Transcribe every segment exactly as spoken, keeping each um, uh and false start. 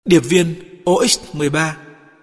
Điệp viên O X mười ba.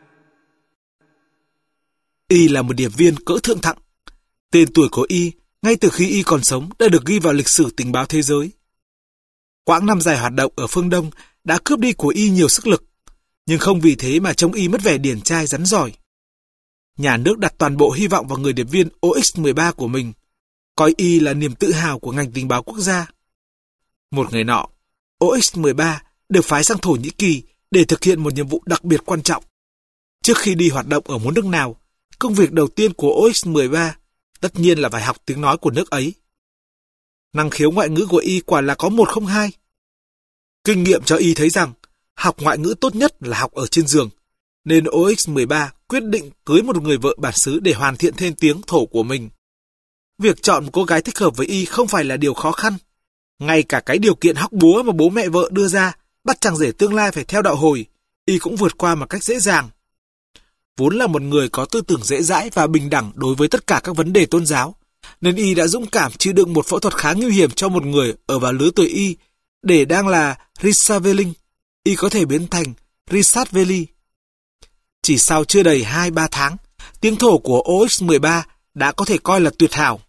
Y là một điệp viên cỡ thượng thặng. Tên tuổi của Y ngay từ khi Y còn sống đã được ghi vào lịch sử tình báo thế giới. Quãng năm dài hoạt động ở phương Đông đã cướp đi của Y nhiều sức lực, nhưng không vì thế mà trông Y mất vẻ điển trai rắn giỏi. Nhà nước đặt toàn bộ hy vọng vào người điệp viên O X mười ba của mình, coi Y là niềm tự hào của ngành tình báo quốc gia. Một ngày nọ, O X mười ba được phái sang Thổ Nhĩ Kỳ để thực hiện một nhiệm vụ đặc biệt quan trọng. Trước khi đi hoạt động ở một nước nào, công việc đầu tiên của O X mười ba tất nhiên là phải học tiếng nói của nước ấy. Năng khiếu ngoại ngữ của Y quả là có một không hai. Kinh nghiệm cho Y thấy rằng học ngoại ngữ tốt nhất là học ở trên giường, nên O X mười ba quyết định cưới một người vợ bản xứ để hoàn thiện thêm tiếng thổ của mình. Việc chọn một cô gái thích hợp với Y không phải là điều khó khăn. Ngay cả cái điều kiện hóc búa mà bố mẹ vợ đưa ra, bắt chàng rể tương lai phải theo đạo Hồi, Y cũng vượt qua một cách dễ dàng. Vốn là một người có tư tưởng dễ dãi và bình đẳng đối với tất cả các vấn đề tôn giáo, nên Y đã dũng cảm chịu đựng một phẫu thuật khá nguy hiểm cho một người ở vào lứa tuổi Y, để đang là Risaveling, Y có thể biến thành Rissatveli. Chỉ sau chưa đầy hai ba tháng, tiếng thổ của O X mười ba đã có thể coi là tuyệt hảo.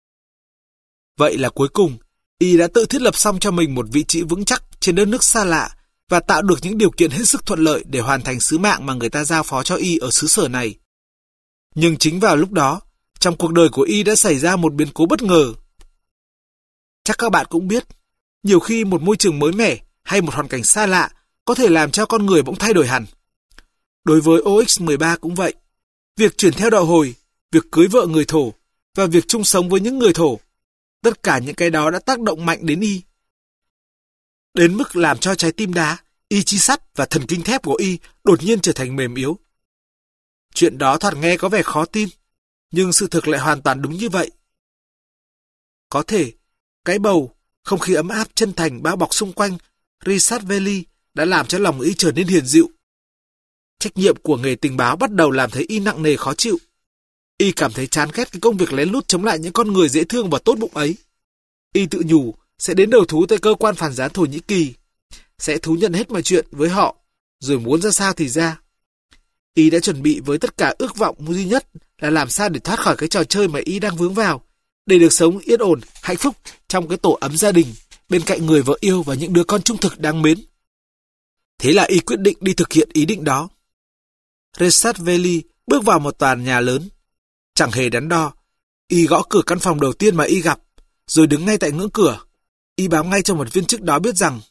Vậy là cuối cùng, Y đã tự thiết lập xong cho mình một vị trí vững chắc trên đất nước xa lạ và tạo được những điều kiện hết sức thuận lợi để hoàn thành sứ mạng mà người ta giao phó cho Y ở xứ sở này. Nhưng chính vào lúc đó, trong cuộc đời của Y đã xảy ra một biến cố bất ngờ. Chắc các bạn cũng biết, nhiều khi một môi trường mới mẻ hay một hoàn cảnh xa lạ có thể làm cho con người bỗng thay đổi hẳn. Đối với O X mười ba cũng vậy. Việc chuyển theo đạo Hồi, việc cưới vợ người Thổ và việc chung sống với những người Thổ, tất cả những cái đó đã tác động mạnh đến Y. Đến mức làm cho trái tim đá, ý chí sắt và thần kinh thép của Y đột nhiên trở thành mềm yếu. Chuyện đó thoạt nghe có vẻ khó tin, nhưng sự thực lại hoàn toàn đúng như vậy. Có thể, cái bầu, không khí ấm áp chân thành bao bọc xung quanh Rissatveli đã làm cho lòng Y trở nên hiền dịu. Trách nhiệm của nghề tình báo bắt đầu làm thấy Y nặng nề khó chịu. Y cảm thấy chán ghét cái công việc lén lút chống lại những con người dễ thương và tốt bụng ấy. Y tự nhủ sẽ đến đầu thú tại cơ quan phản gián Thổ Nhĩ Kỳ, sẽ thú nhận hết mọi chuyện với họ, rồi muốn ra sao thì ra. Y đã chuẩn bị với tất cả ước vọng duy nhất là làm sao để thoát khỏi cái trò chơi mà Y đang vướng vào, để được sống yên ổn, hạnh phúc trong cái tổ ấm gia đình, bên cạnh người vợ yêu và những đứa con trung thực đáng mến. Thế là Y quyết định đi thực hiện ý định đó. Rissatveli bước vào một tòa nhà lớn. Chẳng hề đắn đo, Y gõ cửa căn phòng đầu tiên mà Y gặp, rồi đứng ngay tại ngưỡng cửa. Y báo ngay cho một viên chức đó biết rằng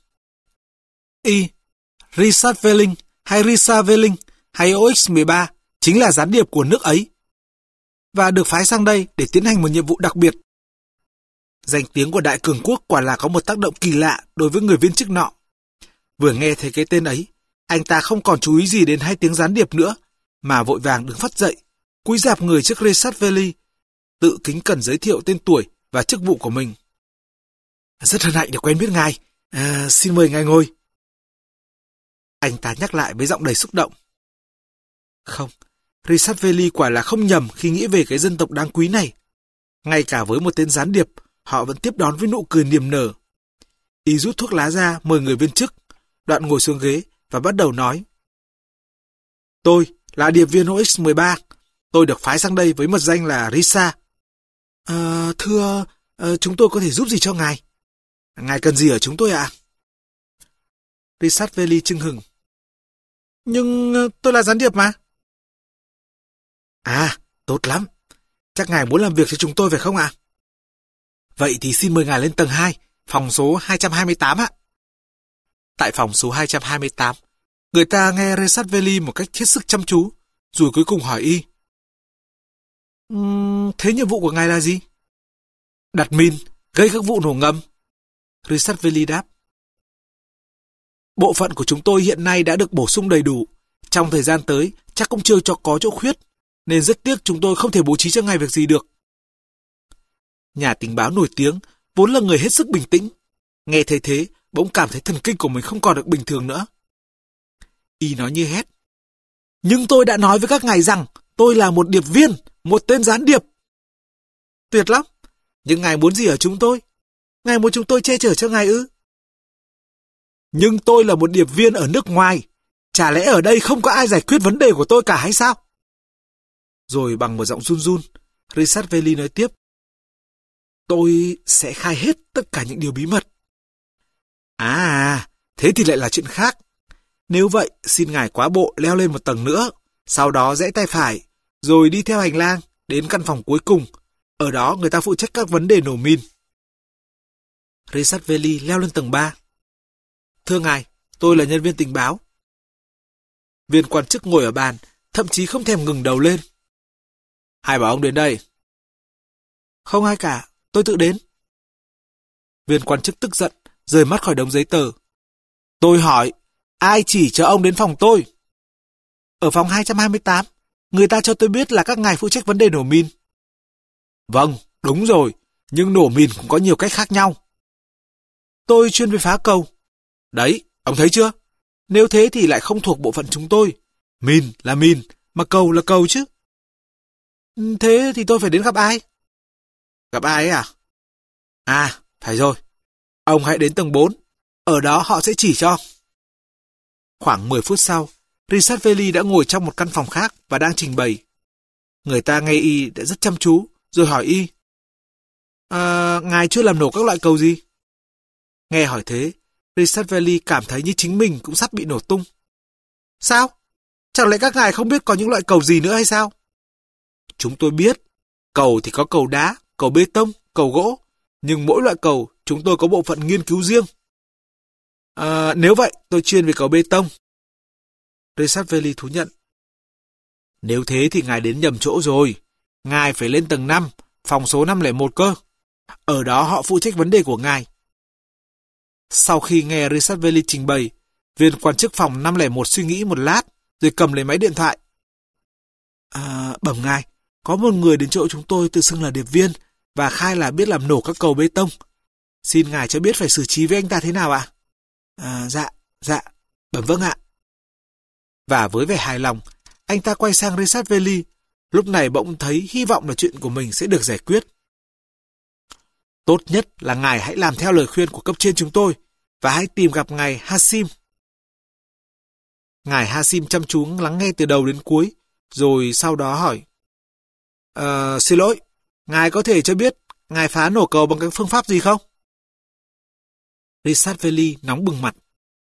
Y, Rissaveling hay Rissaveling hay O X mười ba chính là gián điệp của nước ấy và được phái sang đây để tiến hành một nhiệm vụ đặc biệt. Danh tiếng của đại cường quốc quả là có một tác động kỳ lạ đối với người viên chức nọ. Vừa nghe thấy cái tên ấy, anh ta không còn chú ý gì đến hai tiếng gián điệp nữa, mà vội vàng đứng phắt dậy, cúi rạp người trước Rissatveli, tự kính cẩn giới thiệu tên tuổi và chức vụ của mình. Rất hân hạnh được quen biết ngài, à, xin mời ngài ngồi. Anh ta nhắc lại với giọng đầy xúc động. Không, Rissatveli quả là không nhầm khi nghĩ về cái dân tộc đáng quý này. Ngay cả với một tên gián điệp, họ vẫn tiếp đón với nụ cười niềm nở. Y rút thuốc lá ra mời người viên chức, đoạn ngồi xuống ghế và bắt đầu nói. Tôi là điệp viên O X mười ba, tôi được phái sang đây với mật danh là Rissa. À, thưa, à, chúng tôi có thể giúp gì cho ngài? Ngài cần gì ở chúng tôi ạ? À? Rissatveli chưng hừng. Nhưng tôi là gián điệp mà. À, tốt lắm. Chắc ngài muốn làm việc cho chúng tôi phải không ạ? À? Vậy thì xin mời ngài lên tầng hai, phòng số hai trăm hai mươi tám ạ. Tại phòng số hai trăm hai mươi tám, người ta nghe Rissatveli một cách hết sức chăm chú, rồi cuối cùng hỏi Y. Uhm, thế nhiệm vụ của ngài là gì? Đặt min, gây các vụ nổ ngầm. Rissatveli đáp. Bộ phận của chúng tôi hiện nay đã được bổ sung đầy đủ. Trong thời gian tới, chắc cũng chưa cho có chỗ khuyết, nên rất tiếc chúng tôi không thể bố trí cho ngài việc gì được. Nhà tình báo nổi tiếng, vốn là người hết sức bình tĩnh. Nghe thấy thế, bỗng cảm thấy thần kinh của mình không còn được bình thường nữa. Y nói như hét. Nhưng tôi đã nói với các ngài rằng tôi là một điệp viên, một tên gián điệp. Tuyệt lắm, nhưng ngài muốn gì ở chúng tôi? Ngài muốn chúng tôi che chở cho ngài ư? Nhưng tôi là một điệp viên ở nước ngoài, Chả lẽ ở đây không có ai giải quyết vấn đề của tôi cả hay sao? Rồi bằng một giọng run run, Richard Valley nói tiếp. Tôi sẽ khai hết tất cả những điều bí mật. À, thế thì lại là chuyện khác. Nếu vậy, xin ngài quá bộ leo lên một tầng nữa, sau đó rẽ tay phải, rồi đi theo hành lang đến căn phòng cuối cùng. Ở đó người ta phụ trách các vấn đề nổ mìn. Richard Valley leo lên tầng ba. Thưa ngài, tôi là nhân viên tình báo. Viên quan chức ngồi ở bàn, thậm chí không thèm ngừng đầu lên. Ai bảo ông đến đây? Không ai cả, tôi tự đến. Viên quan chức tức giận, rời mắt khỏi đống giấy tờ. Tôi hỏi, ai chỉ cho ông đến phòng tôi? Ở phòng hai trăm hai mươi tám, người ta cho tôi biết là các ngài phụ trách vấn đề nổ mìn. Vâng, đúng rồi, nhưng nổ mìn cũng có nhiều cách khác nhau. Tôi chuyên về phá cầu. Đấy, ông thấy chưa? Nếu thế thì lại không thuộc bộ phận chúng tôi. Mìn là mìn, mà cầu là cầu chứ. Thế thì tôi phải đến gặp ai? Gặp ai ấy à? À, phải rồi. Ông hãy đến tầng bốn. Ở đó họ sẽ chỉ cho. Khoảng mười phút sau, Richard Valley đã ngồi trong một căn phòng khác và đang trình bày. Người ta nghe y đã rất chăm chú, rồi hỏi y. À, ngài chưa làm nổ các loại cầu gì? Nghe hỏi thế, Richard Valley cảm thấy như chính mình cũng sắp bị nổ tung. Sao? Chẳng lẽ các ngài không biết có những loại cầu gì nữa hay sao? Chúng tôi biết. Cầu thì có cầu đá, cầu bê tông, cầu gỗ. Nhưng mỗi loại cầu chúng tôi có bộ phận nghiên cứu riêng. À, nếu vậy, tôi chuyên về cầu bê tông. Richard Valley thú nhận. Nếu thế thì ngài đến nhầm chỗ rồi. Ngài phải lên tầng năm, phòng số năm không một cơ. Ở đó họ phụ trách vấn đề của ngài. Sau khi nghe Richard Valley trình bày, viên quan chức phòng năm không một suy nghĩ một lát, rồi cầm lấy máy điện thoại. À, bẩm ngài, có một người đến chỗ chúng tôi tự xưng là điệp viên và khai là biết làm nổ các cầu bê tông. Xin ngài cho biết phải xử trí với anh ta thế nào ạ? À, dạ, dạ, bẩm vâng ạ. Và với vẻ hài lòng, anh ta quay sang Richard Valley, lúc này bỗng thấy hy vọng là chuyện của mình sẽ được giải quyết. Tốt nhất là ngài hãy làm theo lời khuyên của cấp trên chúng tôi và hãy tìm gặp ngài Hashim. Ngài Hashim chăm chú lắng nghe từ đầu đến cuối, rồi sau đó hỏi. Ờ, xin lỗi, ngài có thể cho biết ngài phá nổ cầu bằng các phương pháp gì không? Richard Valley nóng bừng mặt.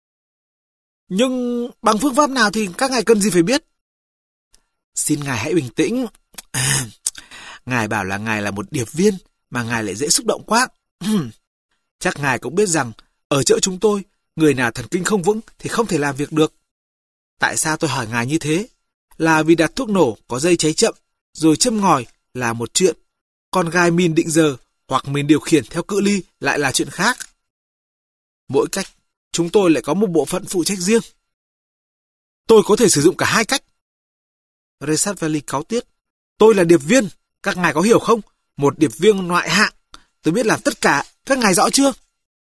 Nhưng bằng phương pháp nào thì các ngài cần gì phải biết? Xin ngài hãy bình tĩnh. À, ngài bảo là ngài là một điệp viên, mà ngài lại dễ xúc động quá. Chắc ngài cũng biết rằng, ở chỗ chúng tôi, người nào thần kinh không vững thì không thể làm việc được. Tại sao tôi hỏi ngài như thế? Là vì đặt thuốc nổ có dây cháy chậm, rồi châm ngòi là một chuyện, còn gài mìn định giờ hoặc mìn điều khiển theo cự ly lại là chuyện khác. Mỗi cách, chúng tôi lại có một bộ phận phụ trách riêng. Tôi có thể sử dụng cả hai cách. Richard Valley cáu tiết. Tôi là điệp viên, các ngài có hiểu không? Một điệp viên ngoại hạng. Tôi biết làm tất cả, các ngài rõ chưa?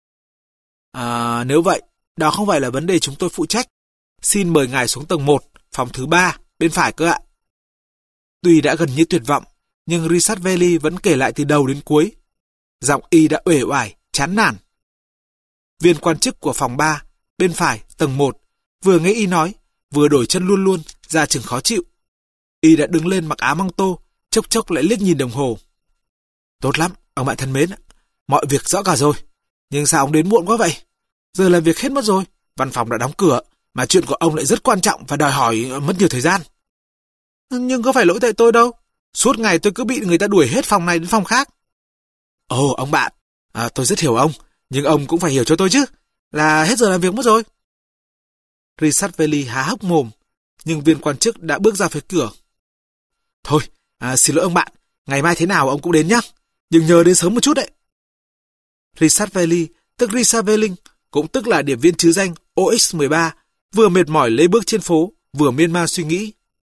À, nếu vậy, đó không phải là vấn đề chúng tôi phụ trách. Xin mời ngài xuống tầng một, phòng thứ ba, bên phải cơ ạ. Tuy đã gần như tuyệt vọng, nhưng Richard Valley vẫn kể lại từ đầu đến cuối. Giọng y đã uể oải, chán nản. Viên quan chức của phòng ba, bên phải, tầng một, vừa nghe y nói, vừa đổi chân luôn luôn, ra chừng khó chịu. Y đã đứng lên mặc áo măng tô, chốc chốc lại liếc nhìn đồng hồ. Tốt lắm, ông bạn thân mến, mọi việc rõ cả rồi. Nhưng sao ông đến muộn quá vậy? Giờ làm việc hết mất rồi, văn phòng đã đóng cửa, mà chuyện của ông lại rất quan trọng và đòi hỏi mất nhiều thời gian. Nhưng có phải lỗi tại tôi đâu. Suốt ngày tôi cứ bị người ta đuổi hết phòng này đến phòng khác. Ồ, ông bạn, à, tôi rất hiểu ông, nhưng ông cũng phải hiểu cho tôi chứ, là hết giờ làm việc mất rồi. Richard Valley há hốc mồm, nhưng viên quan chức đã bước ra phía cửa. Thôi, à, xin lỗi ông bạn, ngày mai thế nào ông cũng đến nhá, nhưng nhớ đến sớm một chút đấy. Richard Valley, tức Richard Velling, cũng tức là điệp viên trứ danh O X mười ba, vừa mệt mỏi lê bước trên phố, vừa miên man suy nghĩ.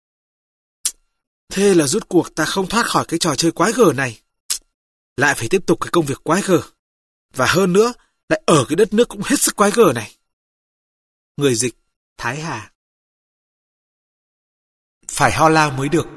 Thế là rút cuộc ta không thoát khỏi cái trò chơi quái gở này. Lại phải tiếp tục cái công việc quái gở. Và hơn nữa, lại ở cái đất nước cũng hết sức quái gở này. Người dịch, Thái Hà. Phải ho lao mới được.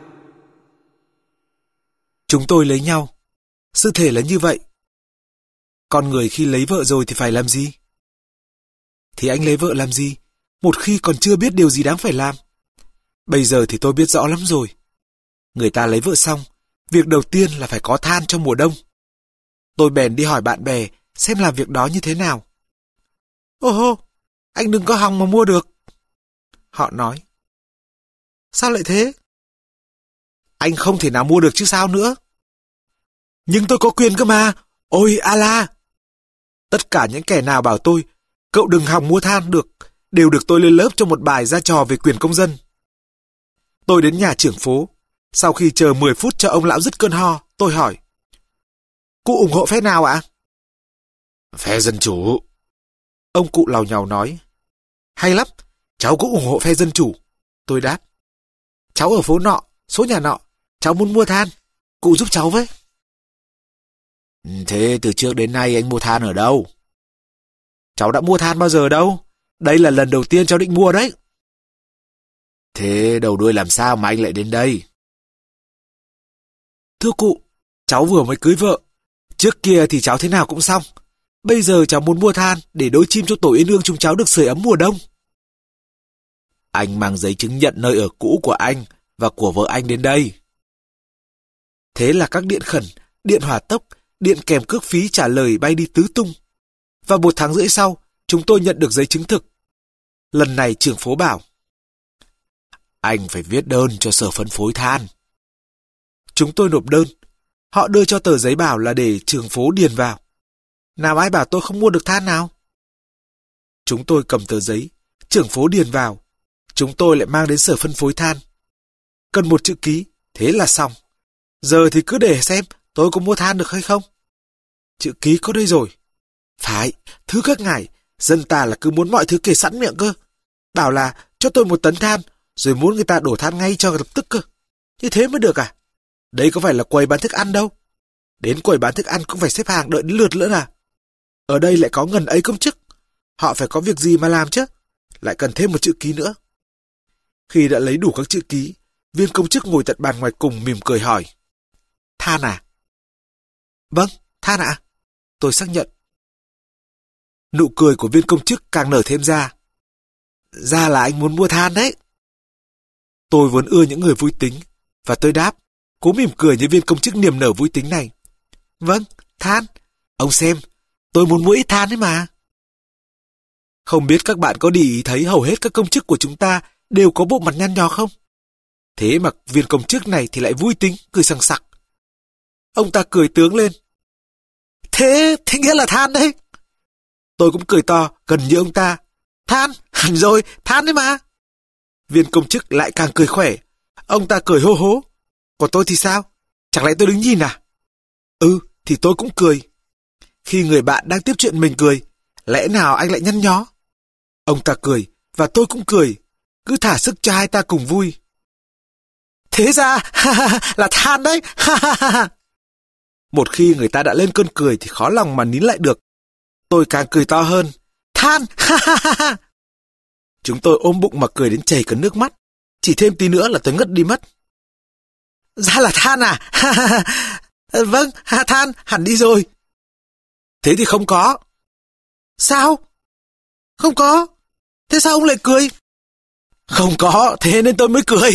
Chúng tôi lấy nhau. Sự thể là như vậy. Con người khi lấy vợ rồi thì phải làm gì? Thì anh lấy vợ làm gì? một khi còn chưa biết điều gì đáng phải làm. Bây giờ thì tôi biết rõ lắm rồi. Người ta lấy vợ xong, việc đầu tiên là phải có than cho mùa đông. Tôi bèn đi hỏi bạn bè xem làm việc đó như thế nào. Ô hô, anh đừng có hòng mà mua được. Họ nói. Sao lại thế? Anh không thể nào mua được chứ sao nữa. Nhưng tôi có quyền cơ mà. Ôi Allah! Tất cả những kẻ nào bảo tôi cậu đừng hòng mua than được đều được tôi lên lớp cho một bài ra trò về quyền công dân. Tôi đến nhà trưởng phố. Sau khi chờ mười phút cho ông lão dứt cơn ho, tôi hỏi. Cụ ủng hộ phe nào ạ? Phe Dân Chủ. Ông cụ làu nhàu nói. Hay lắm, cháu cũng ủng hộ phe Dân Chủ. Tôi đáp. Cháu ở phố nọ, số nhà nọ, cháu muốn mua than. Cụ giúp cháu với. Thế từ trước đến nay anh mua than ở đâu? Cháu đã mua than bao giờ đâu. Đây là lần đầu tiên cháu định mua đấy. Thế đầu đuôi làm sao mà anh lại đến đây? Thưa cụ, cháu vừa mới cưới vợ. Trước kia thì cháu thế nào cũng xong. Bây giờ cháu muốn mua than để đối chim cho tổ yên ương chúng cháu được sưởi ấm mùa đông. Anh mang giấy chứng nhận nơi ở cũ của anh và của vợ anh đến đây. Thế là các điện khẩn, điện hỏa tốc, điện kèm cước phí trả lời bay đi tứ tung. Và một tháng rưỡi sau, chúng tôi nhận được giấy chứng thực. Lần này trưởng phố bảo. Anh phải viết đơn cho sở phân phối than. Chúng tôi nộp đơn. Họ đưa cho tờ giấy bảo là để trưởng phố điền vào. Nào ai bảo tôi không mua được than nào? Chúng tôi cầm tờ giấy, trưởng phố điền vào. Chúng tôi lại mang đến sở phân phối than. Cần một chữ ký, thế là xong. Giờ thì cứ để xem tôi có mua than được hay không. Chữ ký có đây rồi. Phải, thưa các ngài, dân ta là cứ muốn mọi thứ kể sẵn miệng cơ. Bảo là cho tôi một tấn than, rồi muốn người ta đổ than ngay cho lập tức cơ. Như thế mới được à? Đây có phải là quầy bán thức ăn đâu. Đến quầy bán thức ăn cũng phải xếp hàng đợi đến lượt nữa à? Ở đây lại có ngần ấy công chức. Họ phải có việc gì mà làm chứ? Lại cần thêm một chữ ký nữa. Khi đã lấy đủ các chữ ký, viên công chức ngồi tận bàn ngoài cùng mỉm cười hỏi. Than à? Vâng, than ạ. Tôi xác nhận. Nụ cười của viên công chức càng nở thêm ra. Ra là anh muốn mua than đấy. Tôi vốn ưa những người vui tính, và tôi đáp, cố mỉm cười như viên công chức niềm nở vui tính này. Vâng, than. Ông xem, tôi muốn mua ít than đấy mà. Không biết các bạn có để ý thấy hầu hết các công chức của chúng ta đều có bộ mặt nhăn nhó không? Thế mà viên công chức này thì lại vui tính, cười sằng sặc. Ông ta cười tướng lên. Thế, thế nghĩa là than đấy. Tôi cũng cười to, gần như ông ta. Than, hẳn rồi, than đấy mà. Viên công chức lại càng cười khỏe. Ông ta cười hô hố. Còn tôi thì sao? Chẳng lẽ tôi đứng nhìn à? Ừ, thì tôi cũng cười. Khi người bạn đang tiếp chuyện mình cười, lẽ nào anh lại nhăn nhó? Ông ta cười, và tôi cũng cười. Cứ thả sức cho hai ta cùng vui. Thế ra, là than đấy. Một khi người ta đã lên cơn cười thì khó lòng mà nín lại được. Tôi càng cười to hơn. Than! Chúng tôi ôm bụng mà cười đến chảy cả nước mắt. Chỉ thêm tí nữa là tôi ngất đi mất. Ra là than à? Vâng, than, hẳn đi rồi. Thế thì không có. Sao? Không có. Thế sao ông lại cười? Không có, thế nên tôi mới cười.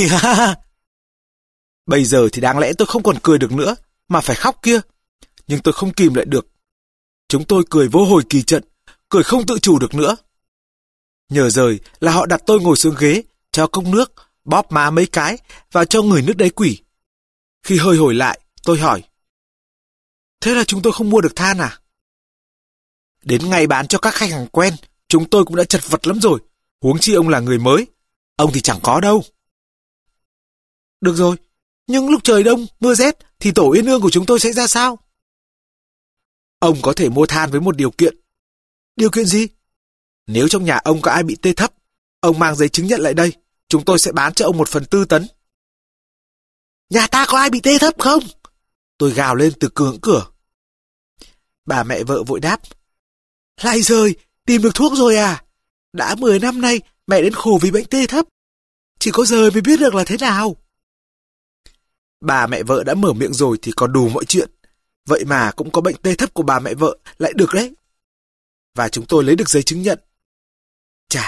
Bây giờ thì đáng lẽ tôi không còn cười được nữa, mà phải khóc kia. Nhưng tôi không kìm lại được. Chúng tôi cười vô hồi kỳ trận, cười không tự chủ được nữa. Nhờ rời là họ đặt tôi ngồi xuống ghế, cho cốc nước, bóp má mấy cái và cho người nước đáy quỷ. Khi hơi hồi lại, tôi hỏi. Thế là chúng tôi không mua được than à? Đến ngày bán cho các khách hàng quen, chúng tôi cũng đã chật vật lắm rồi. Huống chi ông là người mới. Ông thì chẳng có đâu. Được rồi, nhưng lúc trời đông, mưa rét thì tổ yên ương của chúng tôi sẽ ra sao? Ông có thể mua than với một điều kiện. Điều kiện gì? Nếu trong nhà ông có ai bị tê thấp, ông mang giấy chứng nhận lại đây, chúng tôi sẽ bán cho ông một phần tư tấn. Nhà ta có ai bị tê thấp không? Tôi gào lên từ cửa cửa. Bà mẹ vợ vội đáp. Lại rồi, tìm được thuốc rồi à? Đã mười năm nay mẹ đến khổ vì bệnh tê thấp. Chỉ có giờ mới biết được là thế nào. Bà mẹ vợ đã mở miệng rồi thì còn đủ mọi chuyện. Vậy mà cũng có bệnh tê thấp của bà mẹ vợ lại được đấy. Và chúng tôi lấy được giấy chứng nhận. Chà,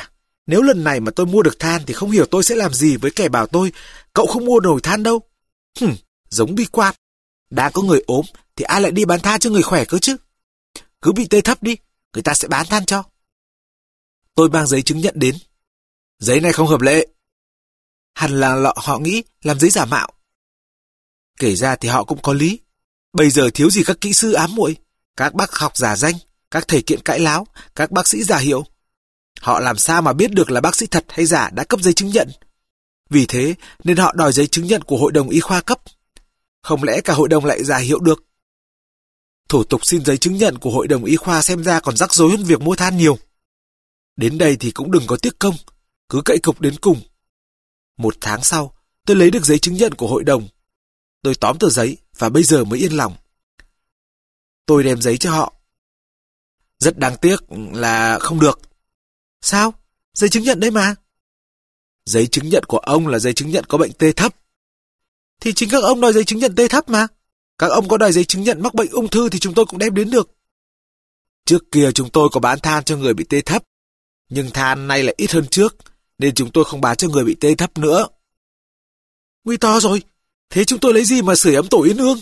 Nếu lần này mà tôi mua được than thì không hiểu tôi sẽ làm gì với kẻ bảo tôi, cậu không mua nổi than đâu. Hừm, giống bi quan. Đã có người ốm thì ai lại đi bán than cho người khỏe cơ chứ? Cứ bị tê thấp đi, người ta sẽ bán than cho. Tôi mang giấy chứng nhận đến. Giấy này không hợp lệ. Hẳn là lọ họ nghĩ làm giấy giả mạo. Kể ra thì họ cũng có lý. Bây giờ thiếu gì các kỹ sư ám muội, các bác học giả danh, các thầy kiện cãi láo, các bác sĩ giả hiệu. Họ làm sao mà biết được là bác sĩ thật hay giả đã cấp giấy chứng nhận? Vì thế nên họ đòi giấy chứng nhận của hội đồng y khoa cấp. Không lẽ cả hội đồng lại giả hiệu được? Thủ tục xin giấy chứng nhận của hội đồng y khoa xem ra còn rắc rối hơn việc mua than nhiều. Đến đây thì cũng đừng có tiếc công, cứ cậy cục đến cùng. Một tháng sau, tôi lấy được giấy chứng nhận của hội đồng. Tôi tóm tờ giấy và bây giờ mới yên lòng. Tôi đem giấy cho họ. Rất đáng tiếc là không được. Sao? Giấy chứng nhận đấy mà. Giấy chứng nhận của ông là giấy chứng nhận có bệnh tê thấp. Thì chính các ông đòi giấy chứng nhận tê thấp mà. Các ông có đòi giấy chứng nhận mắc bệnh ung thư thì chúng tôi cũng đem đến được. Trước kia chúng tôi có bán than cho người bị tê thấp. Nhưng than nay lại ít hơn trước, nên chúng tôi không bán cho người bị tê thấp nữa. Nguy to rồi. Thế chúng tôi lấy gì mà sưởi ấm tổ Yên Ương?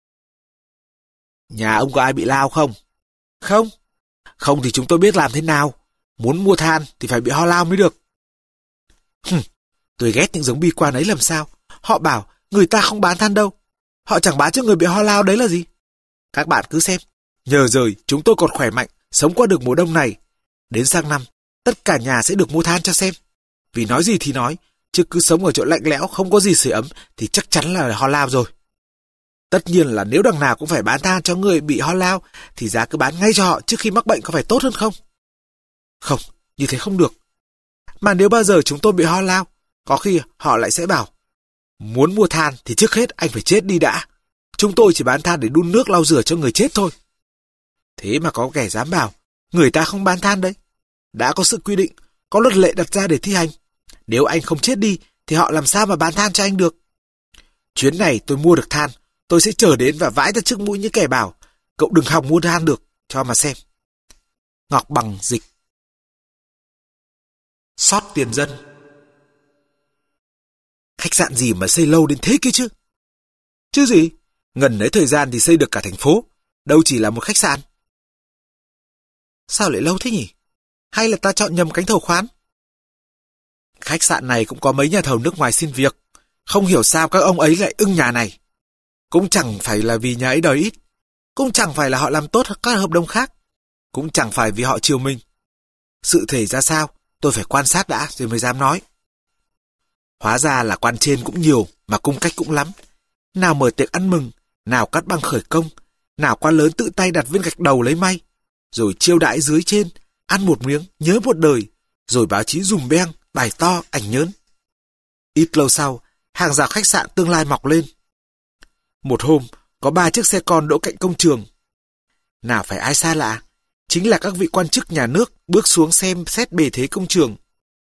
Nhà ông có ai bị lao không? Không. Không thì chúng tôi biết làm thế nào. Muốn mua than thì phải bị ho lao mới được. Hừm, tôi ghét những giống bi quan ấy làm sao. Họ bảo người ta không bán than đâu. Họ chẳng bán cho người bị ho lao đấy là gì. Các bạn cứ xem. Nhờ rồi chúng tôi còn khỏe mạnh, sống qua được mùa đông này. Đến sang năm, tất cả nhà sẽ được mua than cho xem. Vì nói gì thì nói, chứ cứ sống ở chỗ lạnh lẽo không có gì sưởi ấm thì chắc chắn là ho lao rồi. Tất nhiên là nếu đằng nào cũng phải bán than cho người bị ho lao thì giá cứ bán ngay cho họ trước khi mắc bệnh có phải tốt hơn không? Không, như thế không được. Mà nếu bao giờ chúng tôi bị ho lao, có khi họ lại sẽ bảo muốn mua than thì trước hết anh phải chết đi đã. Chúng tôi chỉ bán than để đun nước lau rửa cho người chết thôi. Thế mà có kẻ dám bảo người ta không bán than đấy. Đã có sự quy định, có luật lệ đặt ra để thi hành. Nếu anh không chết đi thì họ làm sao mà bán than cho anh được? Chuyến này tôi mua được than, tôi sẽ trở đến và vãi ra trước mũi những kẻ bảo cậu đừng hòng mua than được, cho mà xem. Ngọc Bằng dịch. Sót tiền dân. Khách sạn gì mà xây lâu đến thế kia chứ? Chứ gì, ngần ấy thời gian thì xây được cả thành phố, đâu chỉ là một khách sạn. Sao lại lâu thế nhỉ? Hay là ta chọn nhầm cánh thầu khoán? Khách sạn này cũng có mấy nhà thầu nước ngoài xin việc, không hiểu sao các ông ấy lại ưng nhà này. Cũng chẳng phải là vì nhà ấy đòi ít, cũng chẳng phải là họ làm tốt các hợp đồng khác, cũng chẳng phải vì họ chiều mình. Sự thể ra sao, tôi phải quan sát đã rồi mới dám nói. Hóa ra là quan trên cũng nhiều, mà cung cách cũng lắm. Nào mở tiệc ăn mừng, nào cắt băng khởi công, nào quan lớn tự tay đặt viên gạch đầu lấy may, rồi chiêu đãi dưới trên, ăn một miếng, nhớ một đời, rồi báo chí dùm beng, bài to, ảnh nhớn. Ít lâu sau, hàng rào khách sạn tương lai mọc lên. Một hôm, có ba chiếc xe con đỗ cạnh công trường. Nào phải ai xa lạ, chính là các vị quan chức nhà nước bước xuống xem xét bề thế công trường.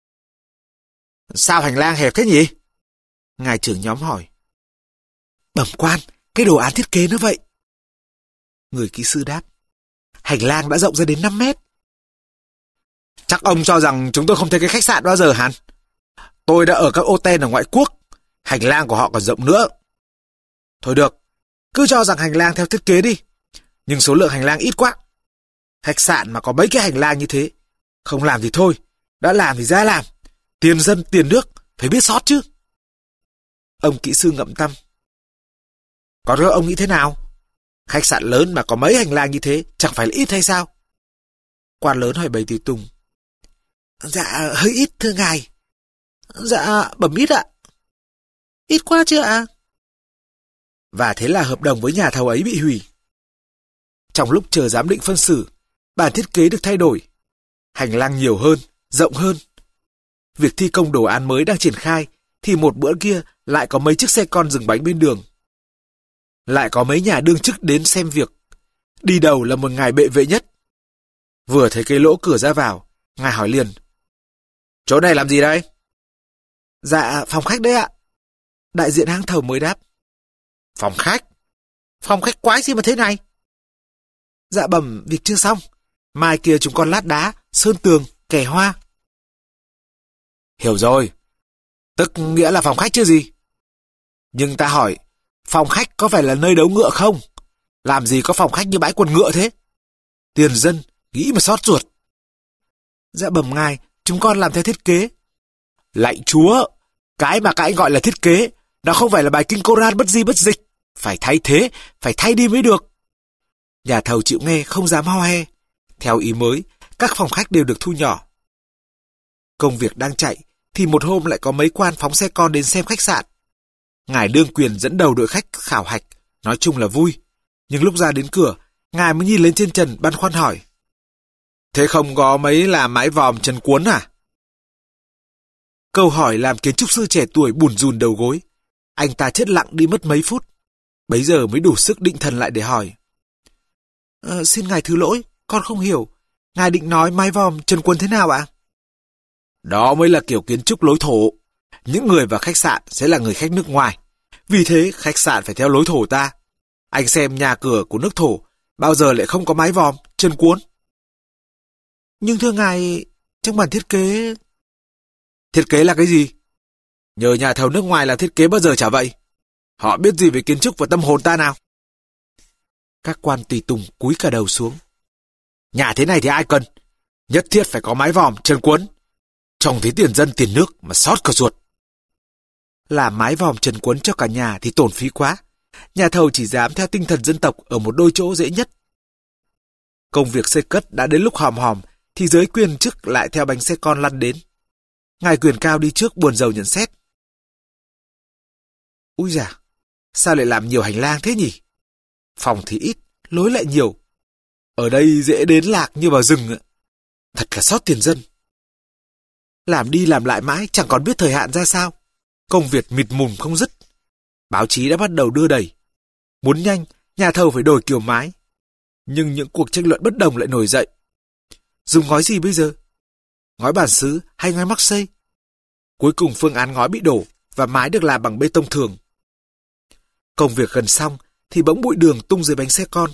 Sao hành lang hẹp thế nhỉ? Ngài trưởng nhóm hỏi. Bẩm quan, cái đồ án thiết kế nó vậy. Người kỹ sư đáp. Hành lang đã rộng ra đến năm mét. Chắc ông cho rằng chúng tôi không thấy cái khách sạn bao giờ hả? Tôi đã ở các hotel ở ngoại quốc, hành lang của họ còn rộng nữa. Thôi được, cứ cho rằng hành lang theo thiết kế đi, nhưng số lượng hành lang ít quá. Khách sạn mà có mấy cái hành lang như thế, không làm thì thôi, đã làm thì ra làm. Tiền dân, tiền nước, phải biết sót chứ. Ông kỹ sư ngậm tăm. Còn các ông nghĩ thế nào? Khách sạn lớn mà có mấy hành lang như thế, chẳng phải là ít hay sao? Quan lớn hỏi bầy tùy tùng. Dạ, hơi ít thưa ngài. Dạ, bẩm ít ạ. Ít quá chưa ạ? Và thế là hợp đồng với nhà thầu ấy bị hủy. Trong lúc chờ giám định phân xử, bản thiết kế được thay đổi. Hành lang nhiều hơn, rộng hơn. Việc thi công đồ án mới đang triển khai, thì một bữa kia lại có mấy chiếc xe con dừng bánh bên đường. Lại có mấy nhà đương chức đến xem việc. Đi đầu là một ngài bệ vệ nhất. Vừa thấy cái lỗ cửa ra vào, ngài hỏi liền. Chỗ này làm gì đây? Dạ, phòng khách đấy ạ. Đại diện hãng thầu mới đáp. Phòng khách? Phòng khách quái gì mà thế này? Dạ bẩm, việc chưa xong. Mai kia chúng con lát đá, sơn tường, kẻ hoa. Hiểu rồi. Tức nghĩa là phòng khách chứ gì? Nhưng ta hỏi, phòng khách có phải là nơi đấu ngựa không? Làm gì có phòng khách như bãi quần ngựa thế? Tiền dân, nghĩ mà xót ruột. Dạ bẩm ngài, chúng con làm theo thiết kế. Lạy chúa, cái mà các anh gọi là thiết kế, nó không phải là bài kinh Koran bất di bất dịch. Phải thay thế, phải thay đi mới được. Nhà thầu chịu nghe, không dám ho he. Theo ý mới, các phòng khách đều được thu nhỏ. Công việc đang chạy, thì một hôm lại có mấy quan phóng xe con đến xem khách sạn. Ngài đương quyền dẫn đầu đội khách khảo hạch, nói chung là vui. Nhưng lúc ra đến cửa, ngài mới nhìn lên trên trần băn khoăn hỏi. Thế không có mấy là mái vòm trần cuốn à? Câu hỏi làm kiến trúc sư trẻ tuổi bủn rùn đầu gối. Anh ta chết lặng đi mất mấy phút. Bấy giờ mới đủ sức định thần lại để hỏi. Ờ, xin ngài thứ lỗi, con không hiểu. Ngài định nói mái vòm trần cuốn thế nào ạ? Đó mới là kiểu kiến trúc lối thổ. Những người vào khách sạn sẽ là người khách nước ngoài. Vì thế khách sạn phải theo lối thổ ta. Anh xem nhà cửa của nước thổ bao giờ lại không có mái vòm, trần cuốn. Nhưng thưa ngài, trong bản thiết kế... Thiết kế là cái gì? Nhờ nhà thầu nước ngoài làm thiết kế bao giờ chả vậy? Họ biết gì về kiến trúc và tâm hồn ta nào? Các quan tùy tùng cúi cả đầu xuống. Nhà thế này thì ai cần? Nhất thiết phải có mái vòm, trần cuốn. Trông thấy tiền dân tiền nước mà xót cả ruột. Làm mái vòm trần cuốn cho cả nhà thì tổn phí quá. Nhà thầu chỉ dám theo tinh thần dân tộc ở một đôi chỗ dễ nhất. Công việc xây cất đã đến lúc hòm hòm thì giới quyền chức lại theo bánh xe con lăn đến. Ngài quyền cao đi trước buồn rầu nhận xét. Úi dà, sao lại làm nhiều hành lang thế nhỉ? Phòng thì ít, lối lại nhiều. Ở đây dễ đến lạc như vào rừng. Thật là xót tiền dân. Làm đi làm lại mãi chẳng còn biết thời hạn ra sao. Công việc mịt mùng không dứt. Báo chí đã bắt đầu đưa đẩy. Muốn nhanh, nhà thầu phải đổi kiểu mái. Nhưng những cuộc tranh luận bất đồng lại nổi dậy. Dùng ngói gì bây giờ? Ngói bản xứ hay ngói mắc xây? Cuối cùng phương án ngói bị đổ và mái được làm bằng bê tông thường. Công việc gần xong thì bỗng bụi đường tung dưới bánh xe con.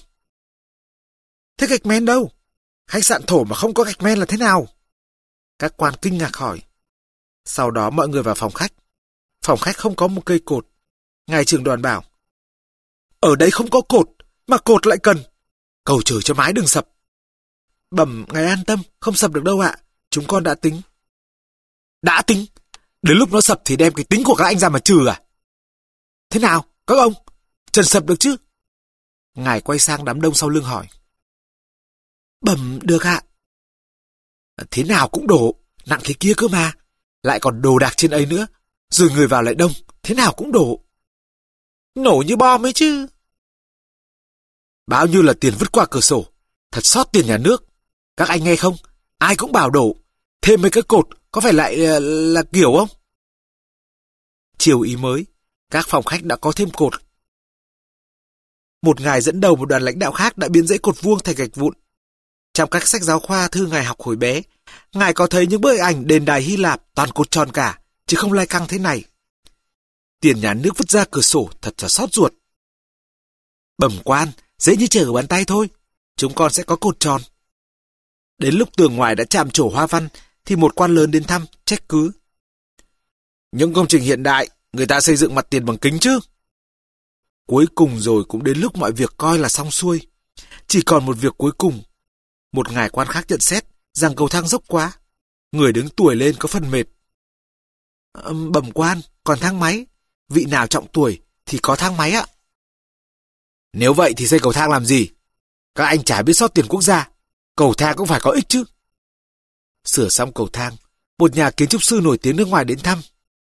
Thế gạch men đâu? Khách sạn thổ mà không có gạch men là thế nào? Các quan kinh ngạc hỏi. Sau đó mọi người vào phòng khách. Phòng khách không có một cây cột. Ngài trưởng đoàn bảo. Ở đây không có cột, mà cột lại cần. Cầu trời cho mái đừng sập. Bẩm ngài an tâm, không sập được đâu ạ. Chúng con đã tính. Đã tính? Đến lúc nó sập thì đem cái tính của các anh ra mà trừ à? Thế nào, các ông? Trần sập được chứ? Ngài quay sang đám đông sau lưng hỏi. Bẩm được ạ. Thế nào cũng đổ, nặng thế kia cơ mà. Lại còn đồ đạc trên ấy nữa. Rồi người vào lại đông, thế nào cũng đổ. Nổ như bom ấy chứ. Bao nhiêu là tiền vứt qua cửa sổ. Thật xót tiền nhà nước. Các anh nghe không? Ai cũng bảo đổ. Thêm mấy cái cột có phải lại là, là kiểu không? Chiều ý mới, các phòng khách đã có thêm cột. Một ngài dẫn đầu một đoàn lãnh đạo khác đã biến dãy cột vuông thành gạch vụn. Trong các sách giáo khoa thư ngài học hồi bé, ngài có thấy những bức ảnh đền đài Hy Lạp toàn cột tròn cả, chứ không lai căng thế này. Tiền nhà nước vứt ra cửa sổ thật là xót ruột. Bẩm quan, dễ như trở bàn tay thôi. Chúng con sẽ có cột tròn. Đến lúc tường ngoài đã chạm trổ hoa văn, thì một quan lớn đến thăm, trách cứ. Những công trình hiện đại, người ta xây dựng mặt tiền bằng kính chứ. Cuối cùng rồi cũng đến lúc mọi việc coi là xong xuôi. Chỉ còn một việc cuối cùng. Một ngài quan khác nhận xét rằng cầu thang dốc quá. Người đứng tuổi lên có phần mệt. Bẩm quan, còn thang máy. Vị nào trọng tuổi thì có thang máy ạ. Nếu vậy thì xây cầu thang làm gì? Các anh chả biết sót tiền quốc gia. Cầu thang cũng phải có ích chứ. Sửa xong cầu thang, một nhà kiến trúc sư nổi tiếng nước ngoài đến thăm.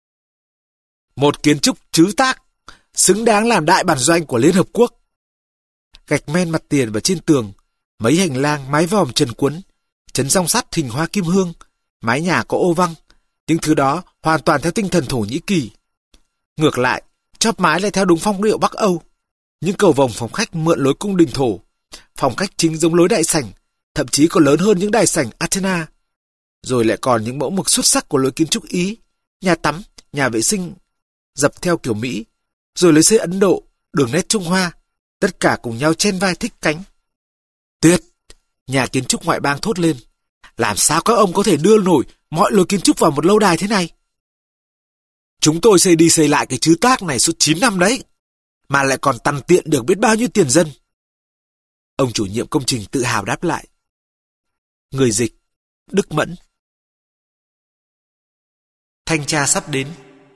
Một kiến trúc trứ tác, xứng đáng làm đại bản doanh của Liên Hợp Quốc. Gạch men mặt tiền và trên tường, mấy hành lang mái vòm trần cuốn, chấn song sắt hình hoa kim hương, mái nhà có ô văng. Những thứ đó hoàn toàn theo tinh thần Thổ Nhĩ Kỳ. Ngược lại, chóp mái lại theo đúng phong điệu Bắc Âu. Những cầu vồng phòng khách mượn lối cung đình thổ. Phòng khách chính giống lối đại sảnh, thậm chí còn lớn hơn những đại sảnh Athena. Rồi lại còn những mẫu mực xuất sắc của lối kiến trúc Ý, nhà tắm, nhà vệ sinh, dập theo kiểu Mỹ, rồi lấy xây Ấn Độ, đường nét Trung Hoa, tất cả cùng nhau chen vai thích cánh. Tuyệt! Nhà kiến trúc ngoại bang thốt lên. Làm sao các ông có thể đưa nổi mọi lối kiến trúc vào một lâu đài thế này? Chúng tôi xây đi xây lại cái chữ tác này suốt chín năm đấy, mà lại còn tằn tiện được biết bao nhiêu tiền dân. Ông chủ nhiệm công trình tự hào đáp lại. Người dịch, Đức Mẫn. Thanh tra sắp đến.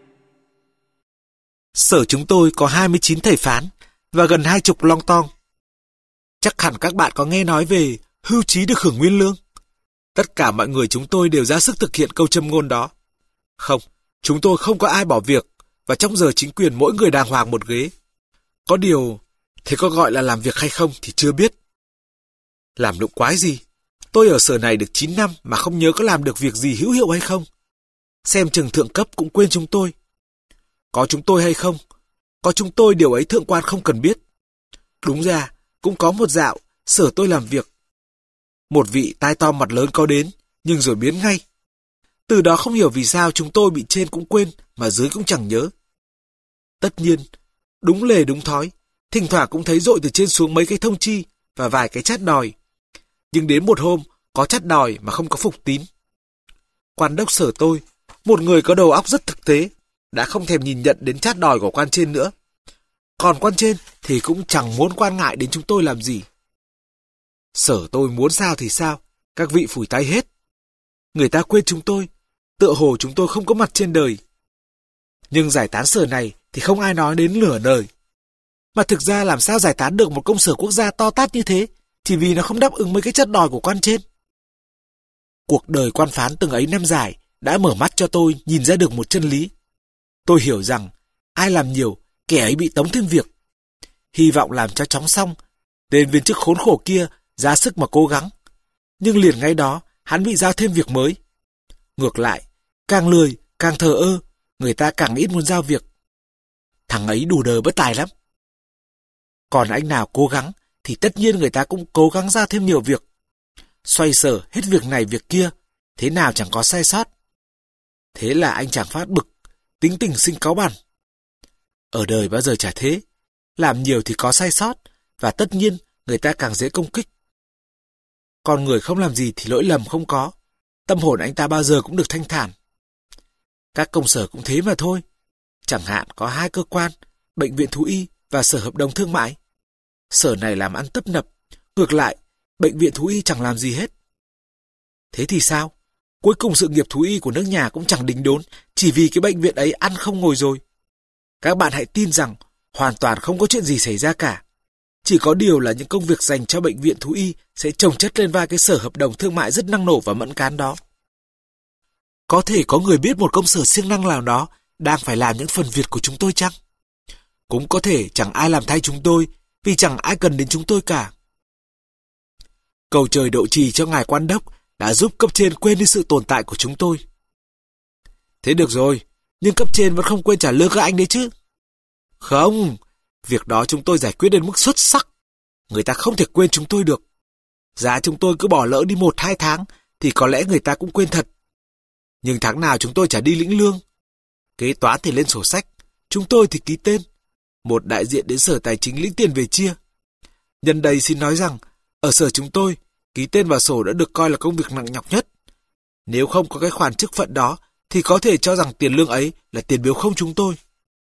Sở chúng tôi có hai mươi chín thầy phán và gần hai chục long tong. Chắc hẳn các bạn có nghe nói về hưu trí được hưởng nguyên lương. Tất cả mọi người chúng tôi đều ra sức thực hiện câu châm ngôn đó. Không, chúng tôi không có ai bỏ việc, và trong giờ chính quyền mỗi người đàng hoàng một ghế. Có điều, thế có gọi là làm việc hay không thì chưa biết. Làm lụng quái gì? Tôi ở sở này được chín năm mà không nhớ có làm được việc gì hữu hiệu hay không. Xem chừng thượng cấp cũng quên chúng tôi. Có chúng tôi hay không? Có chúng tôi điều ấy thượng quan không cần biết. Đúng ra, cũng có một dạo, sở tôi làm việc. Một vị tai to mặt lớn có đến, nhưng rồi biến ngay. Từ đó không hiểu vì sao chúng tôi bị trên cũng quên, mà dưới cũng chẳng nhớ. Tất nhiên, đúng lề đúng thói, thỉnh thoảng cũng thấy dội từ trên xuống mấy cái thông chi và vài cái chát đòi. Nhưng đến một hôm, có chát đòi mà không có phục tín. Quan đốc sở tôi, một người có đầu óc rất thực tế, đã không thèm nhìn nhận đến chát đòi của quan trên nữa. Còn quan trên thì cũng chẳng muốn quan ngại đến chúng tôi làm gì. Sở tôi muốn sao thì sao, các vị phủi tay hết. Người ta quên chúng tôi, tựa hồ chúng tôi không có mặt trên đời. Nhưng giải tán sở này thì không ai nói đến nửa đời. Mà thực ra làm sao giải tán được một công sở quốc gia to tát như thế, chỉ vì nó không đáp ứng mấy cái chất đòi của quan trên. Cuộc đời quan phán từng ấy năm dài đã mở mắt cho tôi nhìn ra được một chân lý. Tôi hiểu rằng ai làm nhiều, kẻ ấy bị tống thêm việc. Hy vọng làm cho chóng xong, tên viên chức khốn khổ kia ra sức mà cố gắng. Nhưng liền ngay đó, hắn bị giao thêm việc mới. Ngược lại, càng lười, càng thờ ơ, người ta càng ít muốn giao việc. Thằng ấy đủ đời bất tài lắm. Còn anh nào cố gắng, thì tất nhiên người ta cũng cố gắng ra thêm nhiều việc. Xoay sở hết việc này việc kia, thế nào chẳng có sai sót. Thế là anh chàng phát bực, tính tình sinh cáu bẳn. Ở đời bao giờ chả thế, làm nhiều thì có sai sót, và tất nhiên người ta càng dễ công kích. Còn người không làm gì thì lỗi lầm không có, tâm hồn anh ta bao giờ cũng được thanh thản. Các công sở cũng thế mà thôi. Chẳng hạn có hai cơ quan, bệnh viện thú y và sở hợp đồng thương mại. Sở này làm ăn tấp nập, ngược lại, bệnh viện thú y chẳng làm gì hết. Thế thì sao? Cuối cùng sự nghiệp thú y của nước nhà cũng chẳng đình đốn, chỉ vì cái bệnh viện ấy ăn không ngồi rồi. Các bạn hãy tin rằng hoàn toàn không có chuyện gì xảy ra cả. Chỉ có điều là những công việc dành cho bệnh viện thú y sẽ chồng chất lên vai cái sở hợp đồng thương mại rất năng nổ và mẫn cán đó. Có thể có người biết một công sở siêng năng nào đó đang phải làm những phần việc của chúng tôi chăng? Cũng có thể chẳng ai làm thay chúng tôi, vì chẳng ai cần đến chúng tôi cả. Cầu trời độ trì cho ngài quan đốc đã giúp cấp trên quên đi sự tồn tại của chúng tôi. Thế được rồi, nhưng cấp trên vẫn không quên trả lương các anh đấy chứ? Không, việc đó chúng tôi giải quyết đến mức xuất sắc. Người ta không thể quên chúng tôi được. Giá chúng tôi cứ bỏ lỡ đi một hai tháng thì có lẽ người ta cũng quên thật. Nhưng tháng nào chúng tôi chả đi lĩnh lương. Kế toán thì lên sổ sách, chúng tôi thì ký tên. Một đại diện đến sở tài chính lĩnh tiền về chia. Nhân đây xin nói rằng, ở sở chúng tôi, ký tên vào sổ đã được coi là công việc nặng nhọc nhất. Nếu không có cái khoản chức phận đó, thì có thể cho rằng tiền lương ấy là tiền biếu không chúng tôi.